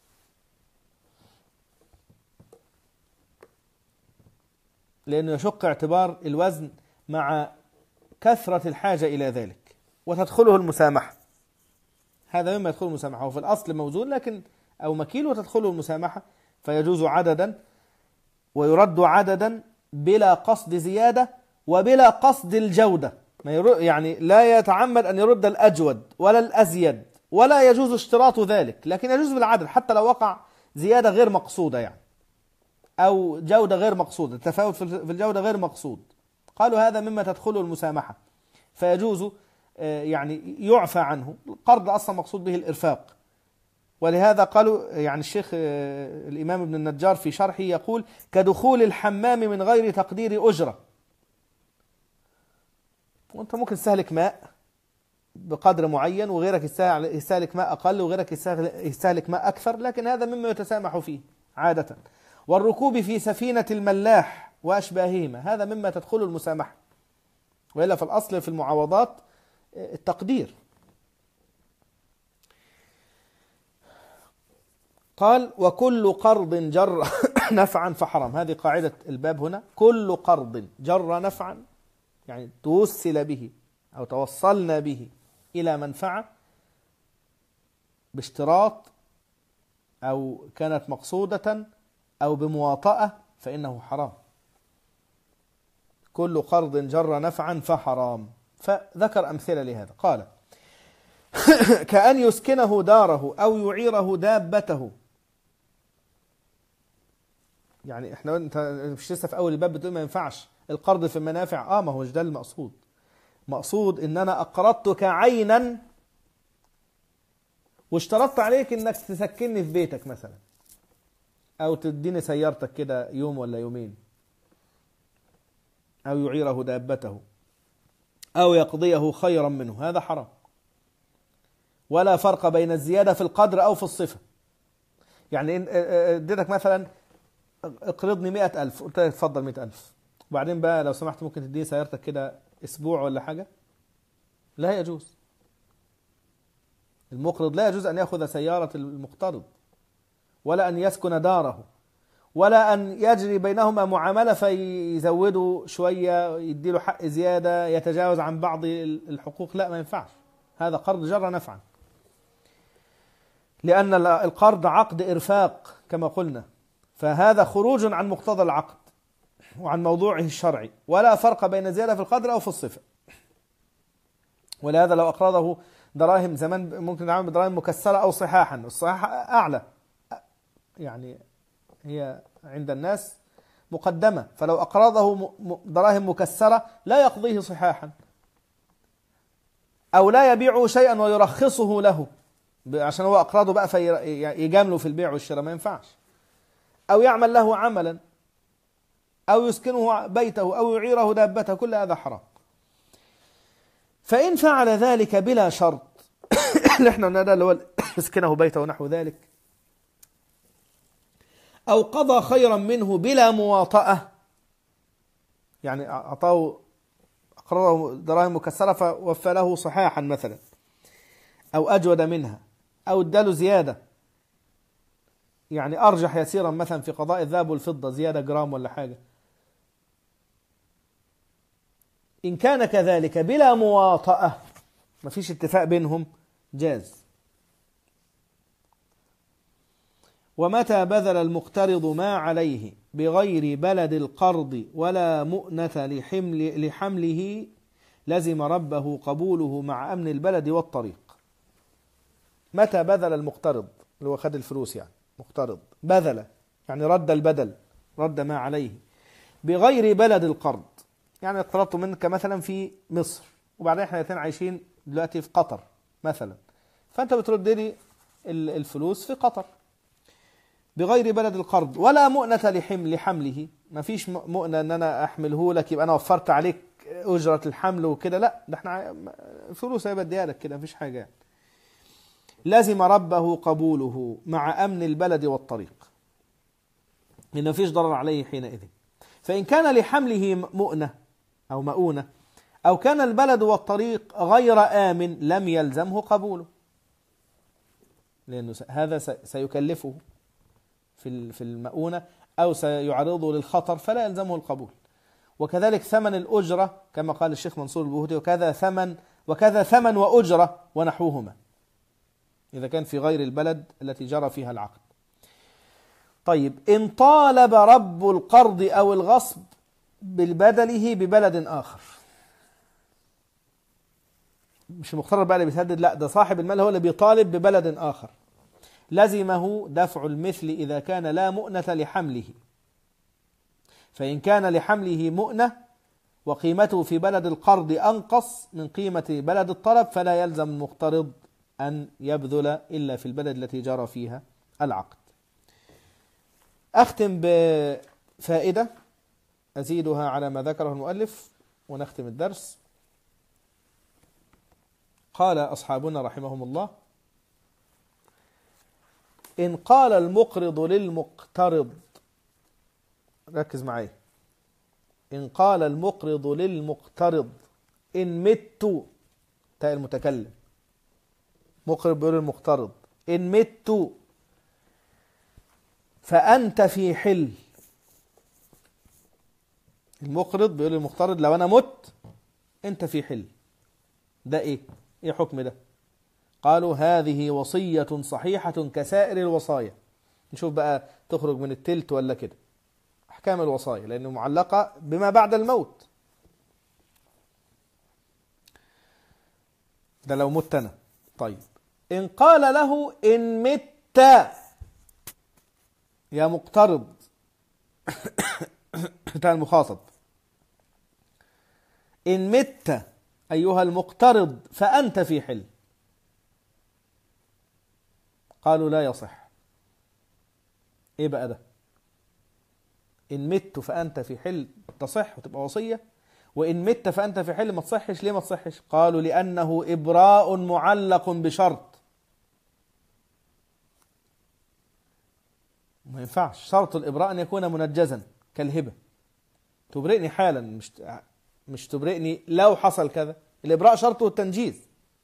لأنه يشق اعتبار الوزن مع كثرة الحاجة إلى ذلك، وتدخله المسامحة. هذا مما يدخله المسامحة، وفي الأصل موزون لكن أو مكيل وتدخله المسامحة، فيجوز عددا ويرد عددا بلا قصد زيادة وبلا قصد الجودة، يعني لا يتعمد أن يرد الأجود ولا الأزيد، ولا يجوز اشتراط ذلك، لكن يجوز بالعدد حتى لو وقع زيادة غير مقصودة يعني، أو جودة غير مقصودة، التفاوت في الجودة غير مقصود. قالوا هذا مما تدخله المسامحة، فيجوز يعني يعفى عنه. القرض أصلا مقصود به الإرفاق، ولهذا قالوا يعني الشيخ الإمام ابن النجار في شرحه يقول كدخول الحمام من غير تقدير أجرة. وانت ممكن تستهلك ماء بقدر معين وغيرك يستهلك ماء أقل وغيرك يستهلك ماء أكثر، لكن هذا مما يتسامح فيه عادة. والركوب في سفينة الملاح وأشباههما هذا مما تدخل المسامحة، وإلا في الأصل في المعاوضات التقدير. قال وكل قرض جر نفعا فحرام. هذه قاعدة الباب هنا، كل قرض جر نفعا يعني توصل به أو توصلنا به إلى منفعة باشتراط أو كانت مقصودة أو بمواطأة فإنه حرام. كل قرض جر نفعا فحرام. فذكر أمثلة لهذا، قال كأن يسكنه داره أو يعيره دابته. يعني احنا انت مش لسه في اول الباب بتقول ما ينفعش القرض في المنافع؟ اه ما هوش ده المقصود. مقصود ان انا اقرضتك عينا واشترطت عليك انك تسكنني في بيتك مثلا، او تديني سيارتك كده يوم ولا يومين، او يعيره دابته، او يقضيه خيرا منه، هذا حرام. ولا فرق بين الزيادة في القدر او في الصفة. يعني اديتك مثلا اقرضني مئة ألف، قلت لك اتفضل مئة ألف، وبعدين بقى لو سمحت ممكن تديني سيارتك كده أسبوع ولا حاجة؟ لا يجوز. المقرض لا يجوز أن يأخذ سيارة المقترض، ولا أن يسكن داره، ولا أن يجري بينهما معاملة فيزودوا شوية يديله حق زيادة يتجاوز عن بعض الحقوق. لا، ما ينفعش، هذا قرض جر نفعا، لأن القرض عقد إرفاق كما قلنا، فهذا خروج عن مقتضى العقد وعن موضوعه الشرعي، ولا فرق بين زيادة في القدر أو في الصفة. ولهذا لو أقرضه دراهم زمان ممكن نعمل بدراهم مكسرة أو صحاحا، الصحاح أعلى يعني هي عند الناس مقدمة، فلو أقرضه دراهم مكسرة لا يقضيه صحاحا، أو لا يبيع شيئا ويرخصه له عشان هو أقرضه بقى فيجامله في البيع والشراء، ما ينفعش. أو يعمل له عملا، أو يسكنه بيته، أو يعيره دابته، كل هذا حرام. فإن فعل ذلك بلا شرط اللي احنا قلنا ده اللي هو يسكنه بيته ونحو ذلك، أو قضى خيرا منه بلا مواطأة، يعني أعطاه أقرضه دراهم مكسرة فوفى له صحاحا مثلا، أو أجود منها، أو اداله زيادة، يعني أرجح يسيرا مثلا في قضاء الذهب والفضة زيادة جرام ولا حاجة، إن كان كذلك بلا مواطأة ما فيش اتفاق بينهم جاز. ومتى بذل المقترض ما عليه بغير بلد القرض ولا مؤنة لحمل لحمله لزم ربه قبوله مع أمن البلد والطريق. متى بذل المقترض اللي هو خد الفلوس، يعني مقترض بذل يعني رد البدل، رد ما عليه بغير بلد القرض، يعني اقترضت منك مثلا في مصر، وبعدين احنا الاثنين عايشين دلوقتي في قطر مثلا، فانت بترد لي الفلوس في قطر بغير بلد القرض ولا مؤنة لحمل لحمله، ما فيش مؤنة ان انا احمله لك يبقى انا وفرت عليك اجرة الحمل وكده، لا ده احنا فلوس هيبقى اديها لك كده، مفيش حاجة يعني. لازم ربه قبوله مع امن البلد والطريق، لان مفيش ضرر عليه حينئذ. فان كان لحمله مؤنة او مؤونة، او كان البلد والطريق غير آمن لم يلزمه قبوله، لانه هذا سيكلفه في في المؤونة أو سيعرضه للخطر فلا يلزمه القبول. وكذلك ثمن الأجرة كما قال الشيخ منصور البهوتي، وكذا ثمن وكذا ثمن وأجرة ونحوهما إذا كان في غير البلد التي جرى فيها العقد. طيب، إن طالب رب القرض أو الغصب بالبدله ببلد آخر، مش المقترض بقى اللي بيسدد، لا ده صاحب المال هو اللي بيطالب ببلد آخر، لزمه دفع المثل إذا كان لا مؤنة لحمله. فإن كان لحمله مؤنة وقيمته في بلد القرض أنقص من قيمة بلد الطلب فلا يلزم المقترض أن يبذل إلا في البلد التي جرى فيها العقد. أختم بفائدة أزيدها على ما ذكره المؤلف ونختم الدرس. قال أصحابنا رحمهم الله: إن قال المقرض للمقترض، ركز معي، إن قال المقرض للمقترض إن مت، تاء المتكلم، مقرض بيقول المقترض إن مت فأنت في حل. المقرض بيقول للمقترض لو أنا مت أنت في حل. ده إيه؟ إيه حكم ده؟ قالوا هذه وصية صحيحة كسائر الوصايا. نشوف بقى تخرج من التلت ولا كده أحكام الوصايا، لأنه معلقة بما بعد الموت. ده لو مت أنا. طيب، إن قال له إن مت يا مقترض بتاع المخاطب، إن مت أيها المقترض فأنت في حل. قالوا لا يصح. إيه بقى ده؟ إن مت فأنت في حل تصح وتبقى وصية، وإن مت فأنت في حل ما تصحش. ليه ما تصحش؟ قالوا لأنه إبراء معلق بشرط. ما ينفعش. شرط الإبراء أن يكون منجزا كالهبة، تبرئني حالا، مش مش تبرئني لو حصل كذا. الإبراء شرطه التنجيز.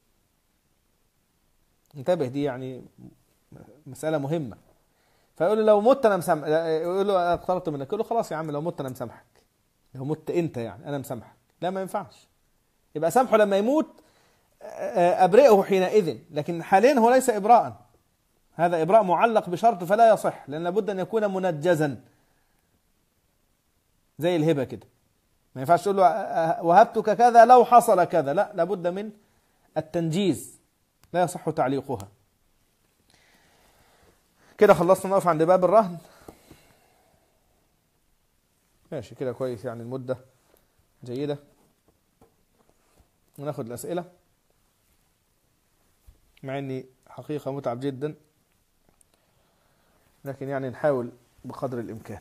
انتبه، دي يعني مسألة مهمة. فيقول له لو مت أنا مسامحك، يقول له أنا اقترضت منك، يقول له خلاص يا عم لو مت أنا مسامحك، لو مت أنت يعني أنا مسامحك. لا، ما ينفعش. يبقى سامحه لما يموت، أبرئه حينئذ، لكن حاليا هو ليس إبراء، هذا إبراء معلق بشرط فلا يصح، لأن لابد أن يكون منجزا زي الهبة كده. ما ينفعش تقول له وهبتك كذا لو حصل كذا، لا، لابد من التنجيز، لا يصح تعليقها. كده خلصنا، نقف عند باب الرهن. ماشي كده كويس، يعني المدة جيدة. وناخد الأسئلة، مع اني حقيقة متعب جدا، لكن يعني نحاول بقدر الإمكان.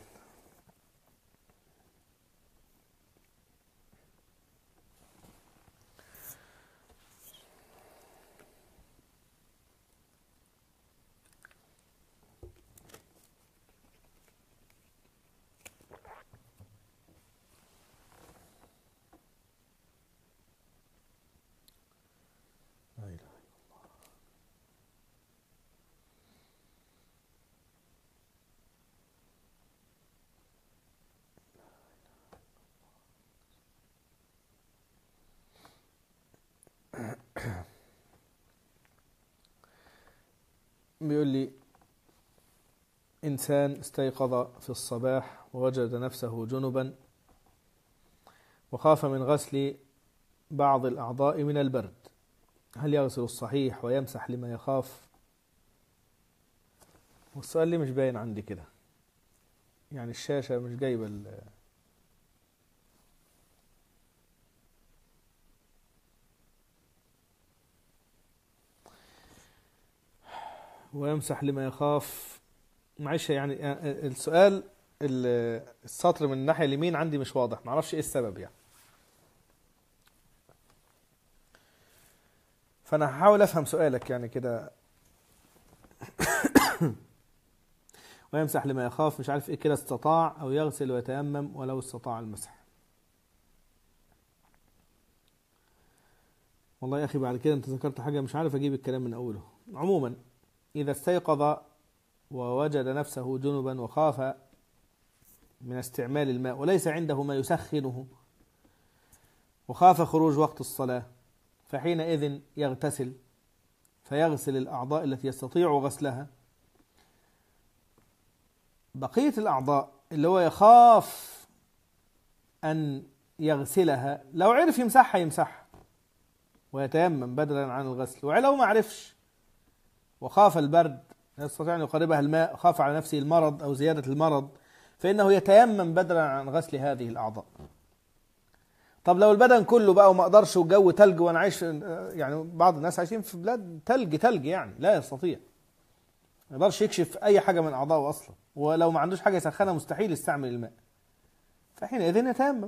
بيقول لي إنسان استيقظ في الصباح ووجد نفسه جنبا وخاف من غسل بعض الأعضاء من البرد، هل يغسل الصحيح ويمسح لما يخاف؟ والسؤال لي مش باين عندي كده، يعني الشاشة مش جايبة ال ويمسح لما يخاف. معلش يعني السؤال السطر من الناحية اليمين عندي مش واضح، معرفش ايه السبب يعني، فأنا هحاول أفهم سؤالك يعني كده. ويمسح لما يخاف، مش عارف ايه كده، استطاع أو يغسل ويتيمم ولو استطاع المسح. والله يا أخي بعد كده أنت ذكرت حاجة مش عارف أجيب الكلام من أوله. عموما إذا استيقظ ووجد نفسه جنبا وخاف من استعمال الماء وليس عنده ما يسخنه وخاف خروج وقت الصلاة، فحينئذ يغتسل، فيغسل الأعضاء التي يستطيع غسلها. بقية الأعضاء اللي هو يخاف أن يغسلها، لو عرف يمسحها يمسحها ويتيمم بدلا عن الغسل. ولو ما عرفش وخاف البرد، لا يستطيع أن يقربها الماء، خاف على نفسه المرض أو زيادة المرض، فإنه يتيمم بدلا عن غسل هذه الأعضاء. طب لو البدن كله بقى وما أقدرش وجو تلج وأنا عايش، يعني بعض الناس عايشين في بلاد تلج تلج يعني لا يستطيع، ما يقدرش يكشف أي حاجة من أعضائه أصلا، ولو ما عندوش حاجة يسخنها مستحيل يستعمل الماء، فحينئذ يتيمم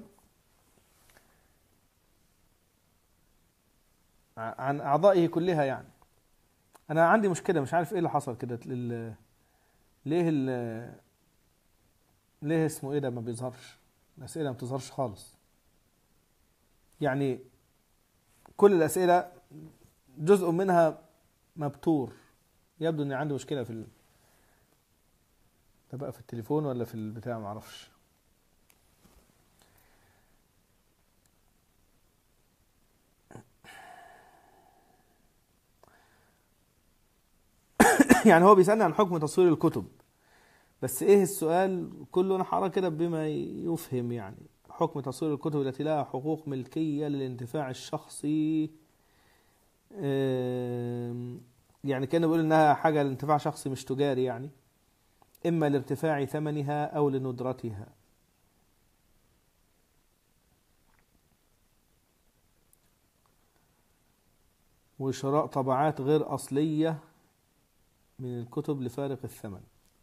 عن أعضائه كلها. يعني أنا عندي مشكلة مش عارف إيه اللي حصل كده، ليه ال ليه اسمه إيه ده ما بيظهرش، الأسئلة ما بتظهرش خالص. يعني كل الأسئلة جزء منها مبتور، يبدو أني عندي مشكلة في ال... ده بقى في التليفون ولا في البتاع معرفش. يعني هو بيسألني عن حكم تصوير الكتب، بس ايه السؤال كله انا هقراه كده بما يفهم. يعني حكم تصوير الكتب التي لها حقوق ملكية للانتفاع الشخصي، يعني كانوا بيقول انها حاجة لانتفاع شخصي مش تجاري، يعني اما لارتفاع ثمنها او لندرتها. وشراء طبعات غير أصلية من الكتب لفارق الثمن.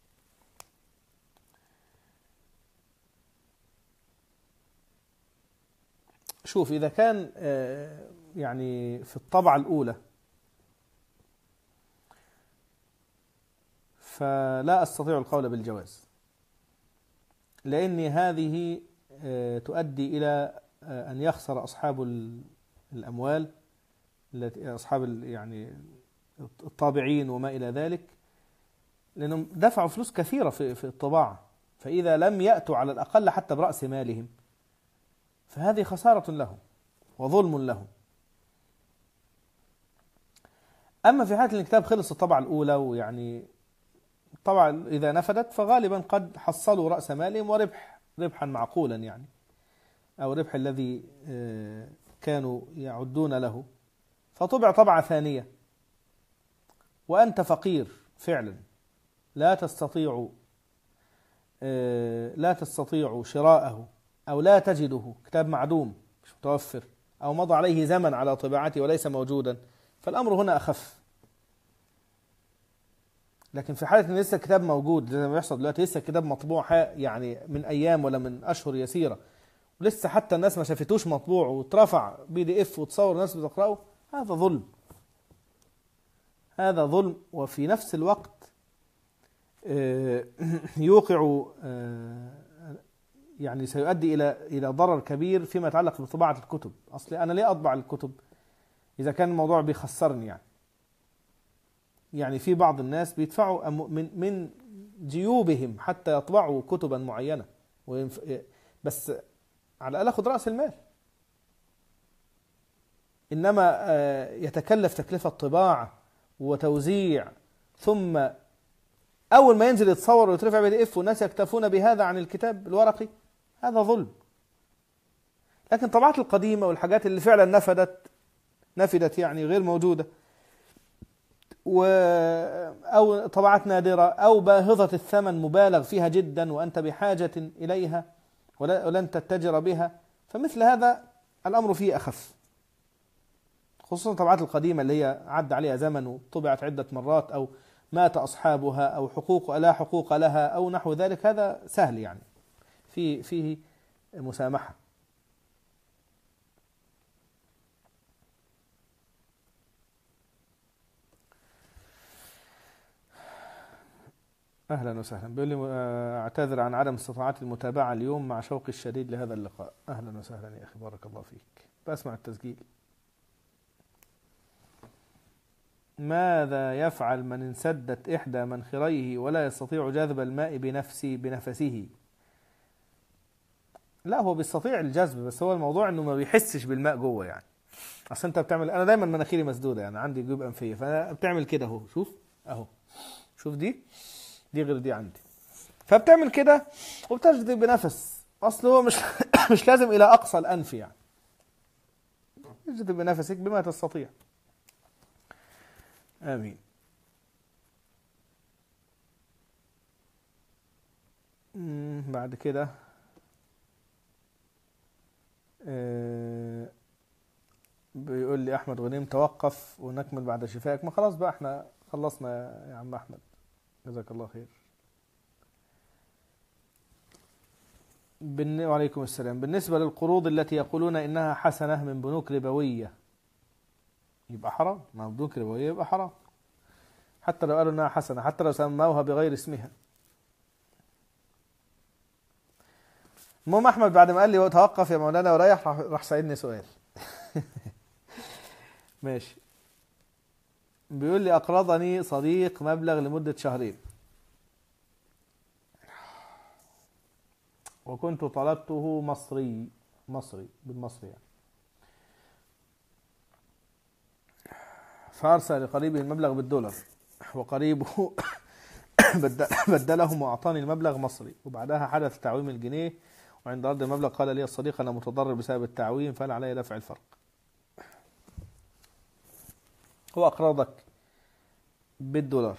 شوف إذا كان يعني في الطبعة الأولى، ف فلا أستطيع القول بالجواز، لأن هذه تؤدي إلى أن يخسر أصحاب الأموال التي أصحاب يعني الطابعين وما إلى ذلك، لأنهم دفعوا فلوس كثيرة في في الطباعة، فإذا لم يأتوا على الأقل حتى برأس مالهم فهذه خسارة لهم وظلم لهم. أما في حالة الكتاب خلص الطبعة الأولى، ويعني طبعا إذا نفدت فغالبا قد حصلوا رأس مالهم وربح ربحا معقولا يعني، أو ربح الذي كانوا يعدون له، فطبع طبعة ثانية وأنت فقير فعلا لا تستطيع لا تستطيع شراءه، أو لا تجده، كتاب معدوم مش متوفر، أو مضى عليه زمن على طباعته وليس موجودا، فالأمر هنا أخف. لكن في حالة أن لسه الكتاب موجود زي ما بيحصل دلوقتي، لسه الكتاب مطبوع يعني من أيام ولا من أشهر يسيرة، ولسه حتى الناس ما شافتوش مطبوع واترفع بي دي اف وتصور الناس بتقرأه، هذا ظلم، هذا ظلم. وفي نفس الوقت يوقع يعني سيؤدي إلى إلى ضرر كبير فيما يتعلق بطباعة الكتب. أصلي أنا ليه أطبع الكتب إذا كان الموضوع بيخسرني؟ يعني يعني في بعض الناس بيدفعوا من من جيوبهم حتى يطبعوا كتبا معينة، بس على الأقل أخذ رأس المال. إنما يتكلف تكلفة طباعة وتوزيع، ثم أول ما ينزل يتصور ويترفع بي دي اف والناس يكتفون بهذا عن الكتاب الورقي، هذا ظلم. لكن طبعات القديمة والحاجات اللي فعلا نفدت نفدت يعني غير موجودة، و أو طبعات نادرة أو باهظة الثمن مبالغ فيها جدا وأنت بحاجة إليها ولن تتجر بها، فمثل هذا الأمر فيه أخف، خصوصا الطبعات القديمة اللي هي عد عليها زمن وطبعت عدة مرات، أو مات أصحابها، أو حقوق لا حقوق لها، أو نحو ذلك. هذا سهل يعني، فيه فيه مسامحة. أهلا وسهلا. بيقول لي أعتذر عن عدم استطاعتي المتابعة اليوم مع شوقي الشديد لهذا اللقاء. أهلا وسهلا يا أخي، بارك الله فيك، بسمع التسجيل. ماذا يفعل من انسدت إحدى منخريه ولا يستطيع جذب الماء بنفسه بنفسه؟ لا، هو بيستطيع الجذب، بس هو الموضوع انه ما بيحسش بالماء جوه. يعني اصل انت بتعمل، انا دايما مناخيري مسدوده، يعني عندي جيوب انفيه، فانا بتعمل كده اهو، شوف اهو، شوف دي دي غير دي عندي، فبتعمل كده وبتجذب بنفس. اصل هو مش مش لازم الى اقصى الانف، يعني اجذب بنفسك بما تستطيع. آمين. بعد كده آه بيقول لي أحمد غنيم توقف ونكمل بعد شفائك. ما خلاص بقى، احنا خلصنا يا عم أحمد، جزاك الله خير. بالن... وعليكم السلام. بالنسبة للقروض التي يقولون إنها حسنة من بنوك ربوية، يبقى حرام. ما بنوك ربوية يبقى حرام، حتى لو قالوا انها حسنة، حتى لو سموها بغير اسمها. المهم احمد بعد ما قال لي توقف يا مولانا وريح، راح سألني سؤال. ماشي. بيقول لي اقرضني صديق مبلغ لمدة شهرين، وكنت طلبته مصري مصري بالمصري يعني، فارسل لقريبه المبلغ بالدولار، وقريبه بدله وأعطاني المبلغ مصري، وبعدها حدث تعويم الجنيه، وعند رد المبلغ قال لي الصديق أنا متضرر بسبب التعويم، فهل علي دفع الفرق؟ هو أقرضك بالدولار،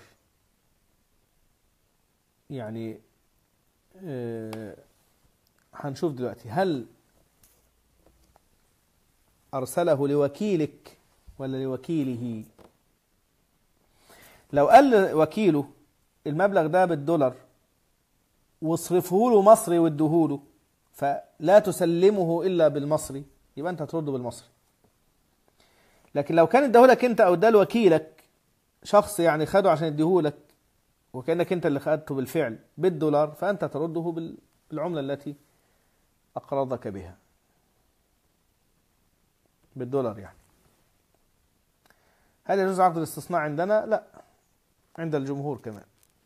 يعني اه هنشوف دلوقتي هل أرسله لوكيلك ولا لوكيله. لو قال وكيله المبلغ ده بالدولار واصرفه له مصري واديه له، فلا تسلمه إلا بالمصري، يبقى أنت هترده بالمصري. لكن لو كان اداه لك أنت أو اداه لوكيلك، شخص يعني خده عشان اديه لك، وكأنك أنت اللي خدته بالفعل بالدولار، فأنت ترده بالعملة التي أقرضك بها، بالدولار يعني. هل يجوز عقد الاستصناع عندنا؟ لا، عند الجمهور كمان.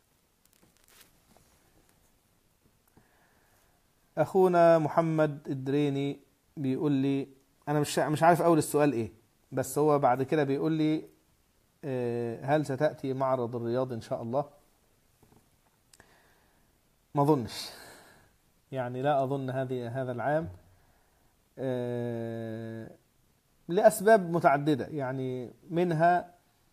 أخونا محمد الدريني بيقول لي، أنا مش مش عارف أول السؤال إيه، بس هو بعد كده بيقول لي هل ستأتي معرض الرياض إن شاء الله؟ ما أظنش، يعني لا أظن هذه هذا العام لأسباب متعددة، يعني منها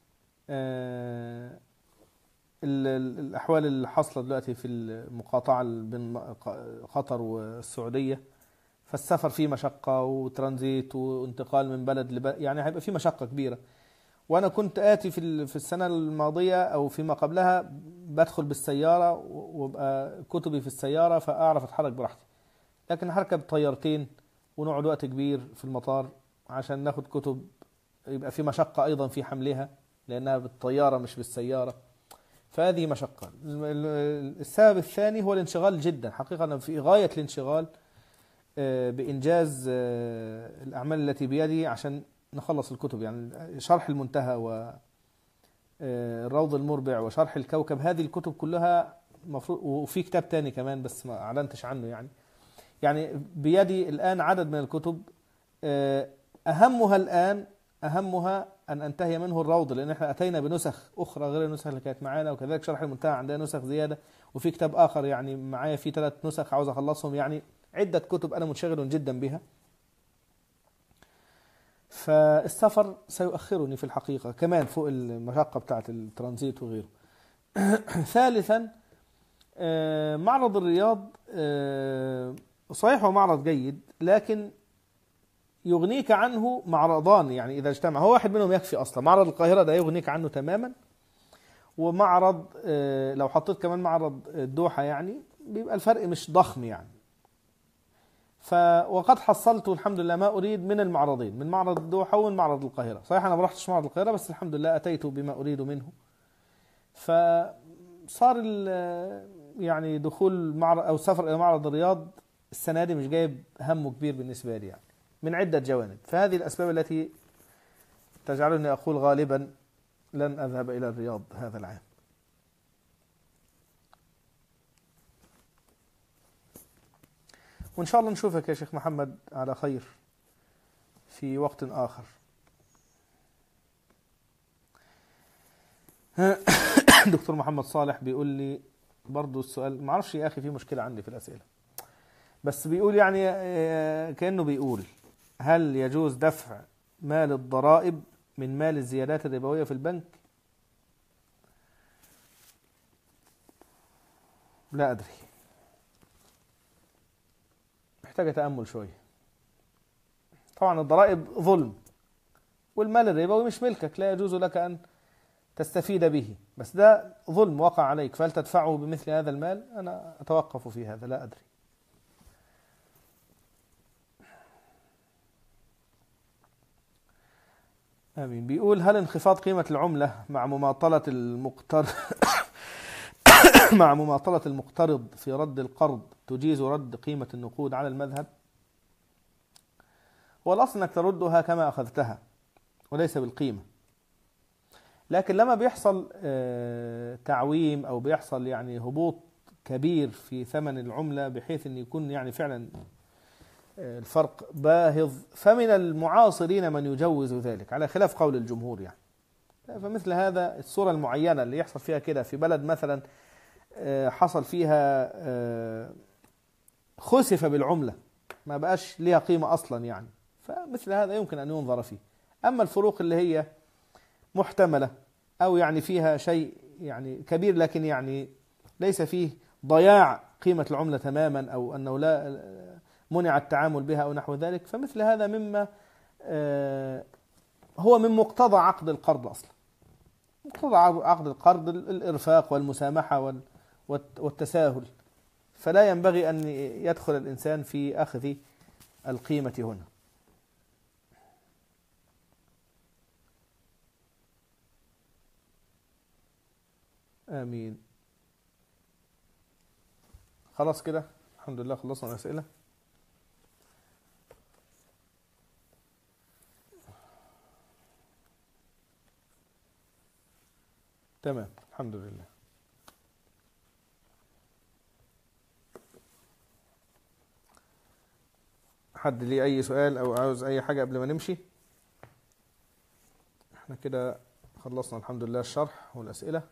الأحوال اللي حصلت دلوقتي في المقاطعة بين قطر والسعودية، فالسفر فيه مشقة وترانزيت وانتقال من بلد لبلد، يعني هيبقى فيه مشقة كبيرة. وأنا كنت آتي في في السنة الماضية أو فيما قبلها بدخل بالسيارة وابقى كتبي في السيارة فأعرف أتحرك براحتي، لكن هركب طيارتين ونقعد وقت كبير في المطار عشان ناخد كتب، يبقى في مشقة أيضا في حملها لأنها بالطيارة مش بالسيارة، فهذه مشقة. السبب الثاني هو الانشغال جدا، حقيقة أنا في غاية الانشغال بإنجاز الأعمال التي بيدي عشان نخلص الكتب، يعني شرح المنتهى والروض المربع وشرح الكوكب، هذه الكتب كلها مفروض، وفي كتاب تاني كمان بس ما أعلنتش عنه، يعني يعني بيدي الآن عدد من الكتب، أهمها الآن أهمها أن أنتهي منه الروض، لأن احنا أتينا بنسخ أخرى غير النسخ اللي كانت معانا، وكذلك شرح المنتهى عندنا نسخ زيادة، وفي كتاب آخر يعني معايا فيه ثلاث نسخ عاوز أخلصهم، يعني عدة كتب أنا منشغل جدا بها، فالسفر سيؤخرني في الحقيقة كمان فوق المشقة بتاعة الترانزيت وغيره. ثالثا معرض الرياض صحيح هو معرض جيد، لكن يغنيك عنه معرضان، يعني إذا اجتمع هو واحد منهم يكفي أصلا. معرض القاهرة ده يغنيك عنه تماما، ومعرض لو حطيت كمان معرض الدوحة يعني بيبقى الفرق مش ضخم يعني. ف وقد حصلت الحمد لله ما أريد من المعرضين، من معرض الدوحة ومن معرض القاهرة. صحيح أنا ما رحتش معرض القاهرة، بس الحمد لله أتيت بما أريد منه. فصار يعني دخول معرض أو سفر إلى معرض الرياض السنة دي مش جايب همه كبير بالنسبة لي، يعني من عدة جوانب. فهذه الأسباب التي تجعلني أقول غالبا لن أذهب إلى الرياض هذا العام. وإن شاء الله نشوفك يا شيخ محمد على خير في وقت آخر. دكتور محمد صالح بيقول لي برضو السؤال، ما اعرفش يا أخي في مشكلة عندي في الأسئلة، بس بيقول يعني كأنه بيقول هل يجوز دفع مال الضرائب من مال الزيادات الربوية في البنك؟ لا أدري، محتاجة تأمل شوية. طبعا الضرائب ظلم، والمال الربوي مش ملكك، لا يجوز لك أن تستفيد به، بس ده ظلم وقع عليك، فهل تدفعه بمثل هذا المال؟ أنا أتوقف في هذا، لا أدري. آمين. بيقول هل انخفاض قيمة العملة مع مماطلة المقترض مع مماطلة المقترض في رد القرض تجيز رد قيمة النقود على المذهب؟ هو الأصل أنك تردها كما أخذتها وليس بالقيمة، لكن لما بيحصل تعويم أو بيحصل يعني هبوط كبير في ثمن العملة بحيث أن يكون يعني فعلا الفرق باهظ، فمن المعاصرين من يجوز ذلك على خلاف قول الجمهور يعني. فمثل هذا الصورة المعينة اللي يحصل فيها كده في بلد مثلا حصل فيها خسف بالعملة ما بقاش ليها قيمة أصلا يعني، فمثل هذا يمكن أن ينظر فيه. أما الفروق اللي هي محتملة أو يعني فيها شيء يعني كبير لكن يعني ليس فيه ضياع قيمة العملة تماما أو أنه لا منع التعامل بها أو نحو ذلك، فمثل هذا مما هو من مقتضى عقد القرض أصلا. مقتضى عقد القرض الإرفاق والمسامحة والتساهل، فلا ينبغي أن يدخل الإنسان في أخذ القيمة هنا. آمين. خلاص كده الحمد لله خلصنا الأسئلة. تمام الحمد لله. حد ليه أي سؤال أو عاوز أي حاجة قبل ما نمشي؟ احنا كده خلصنا الحمد لله الشرح والأسئلة.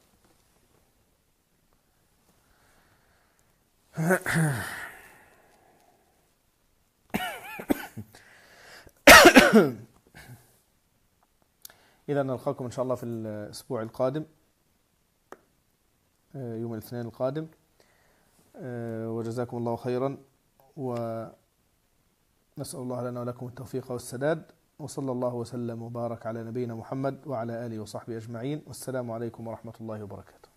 إذا نلقاكم إن شاء الله في الأسبوع القادم يوم الاثنين القادم، وجزاكم الله خيرا، ونسأل الله لنا ولكم التوفيق والسداد، وصلى الله وسلم وبارك على نبينا محمد وعلى آله وصحبه أجمعين، والسلام عليكم ورحمة الله وبركاته.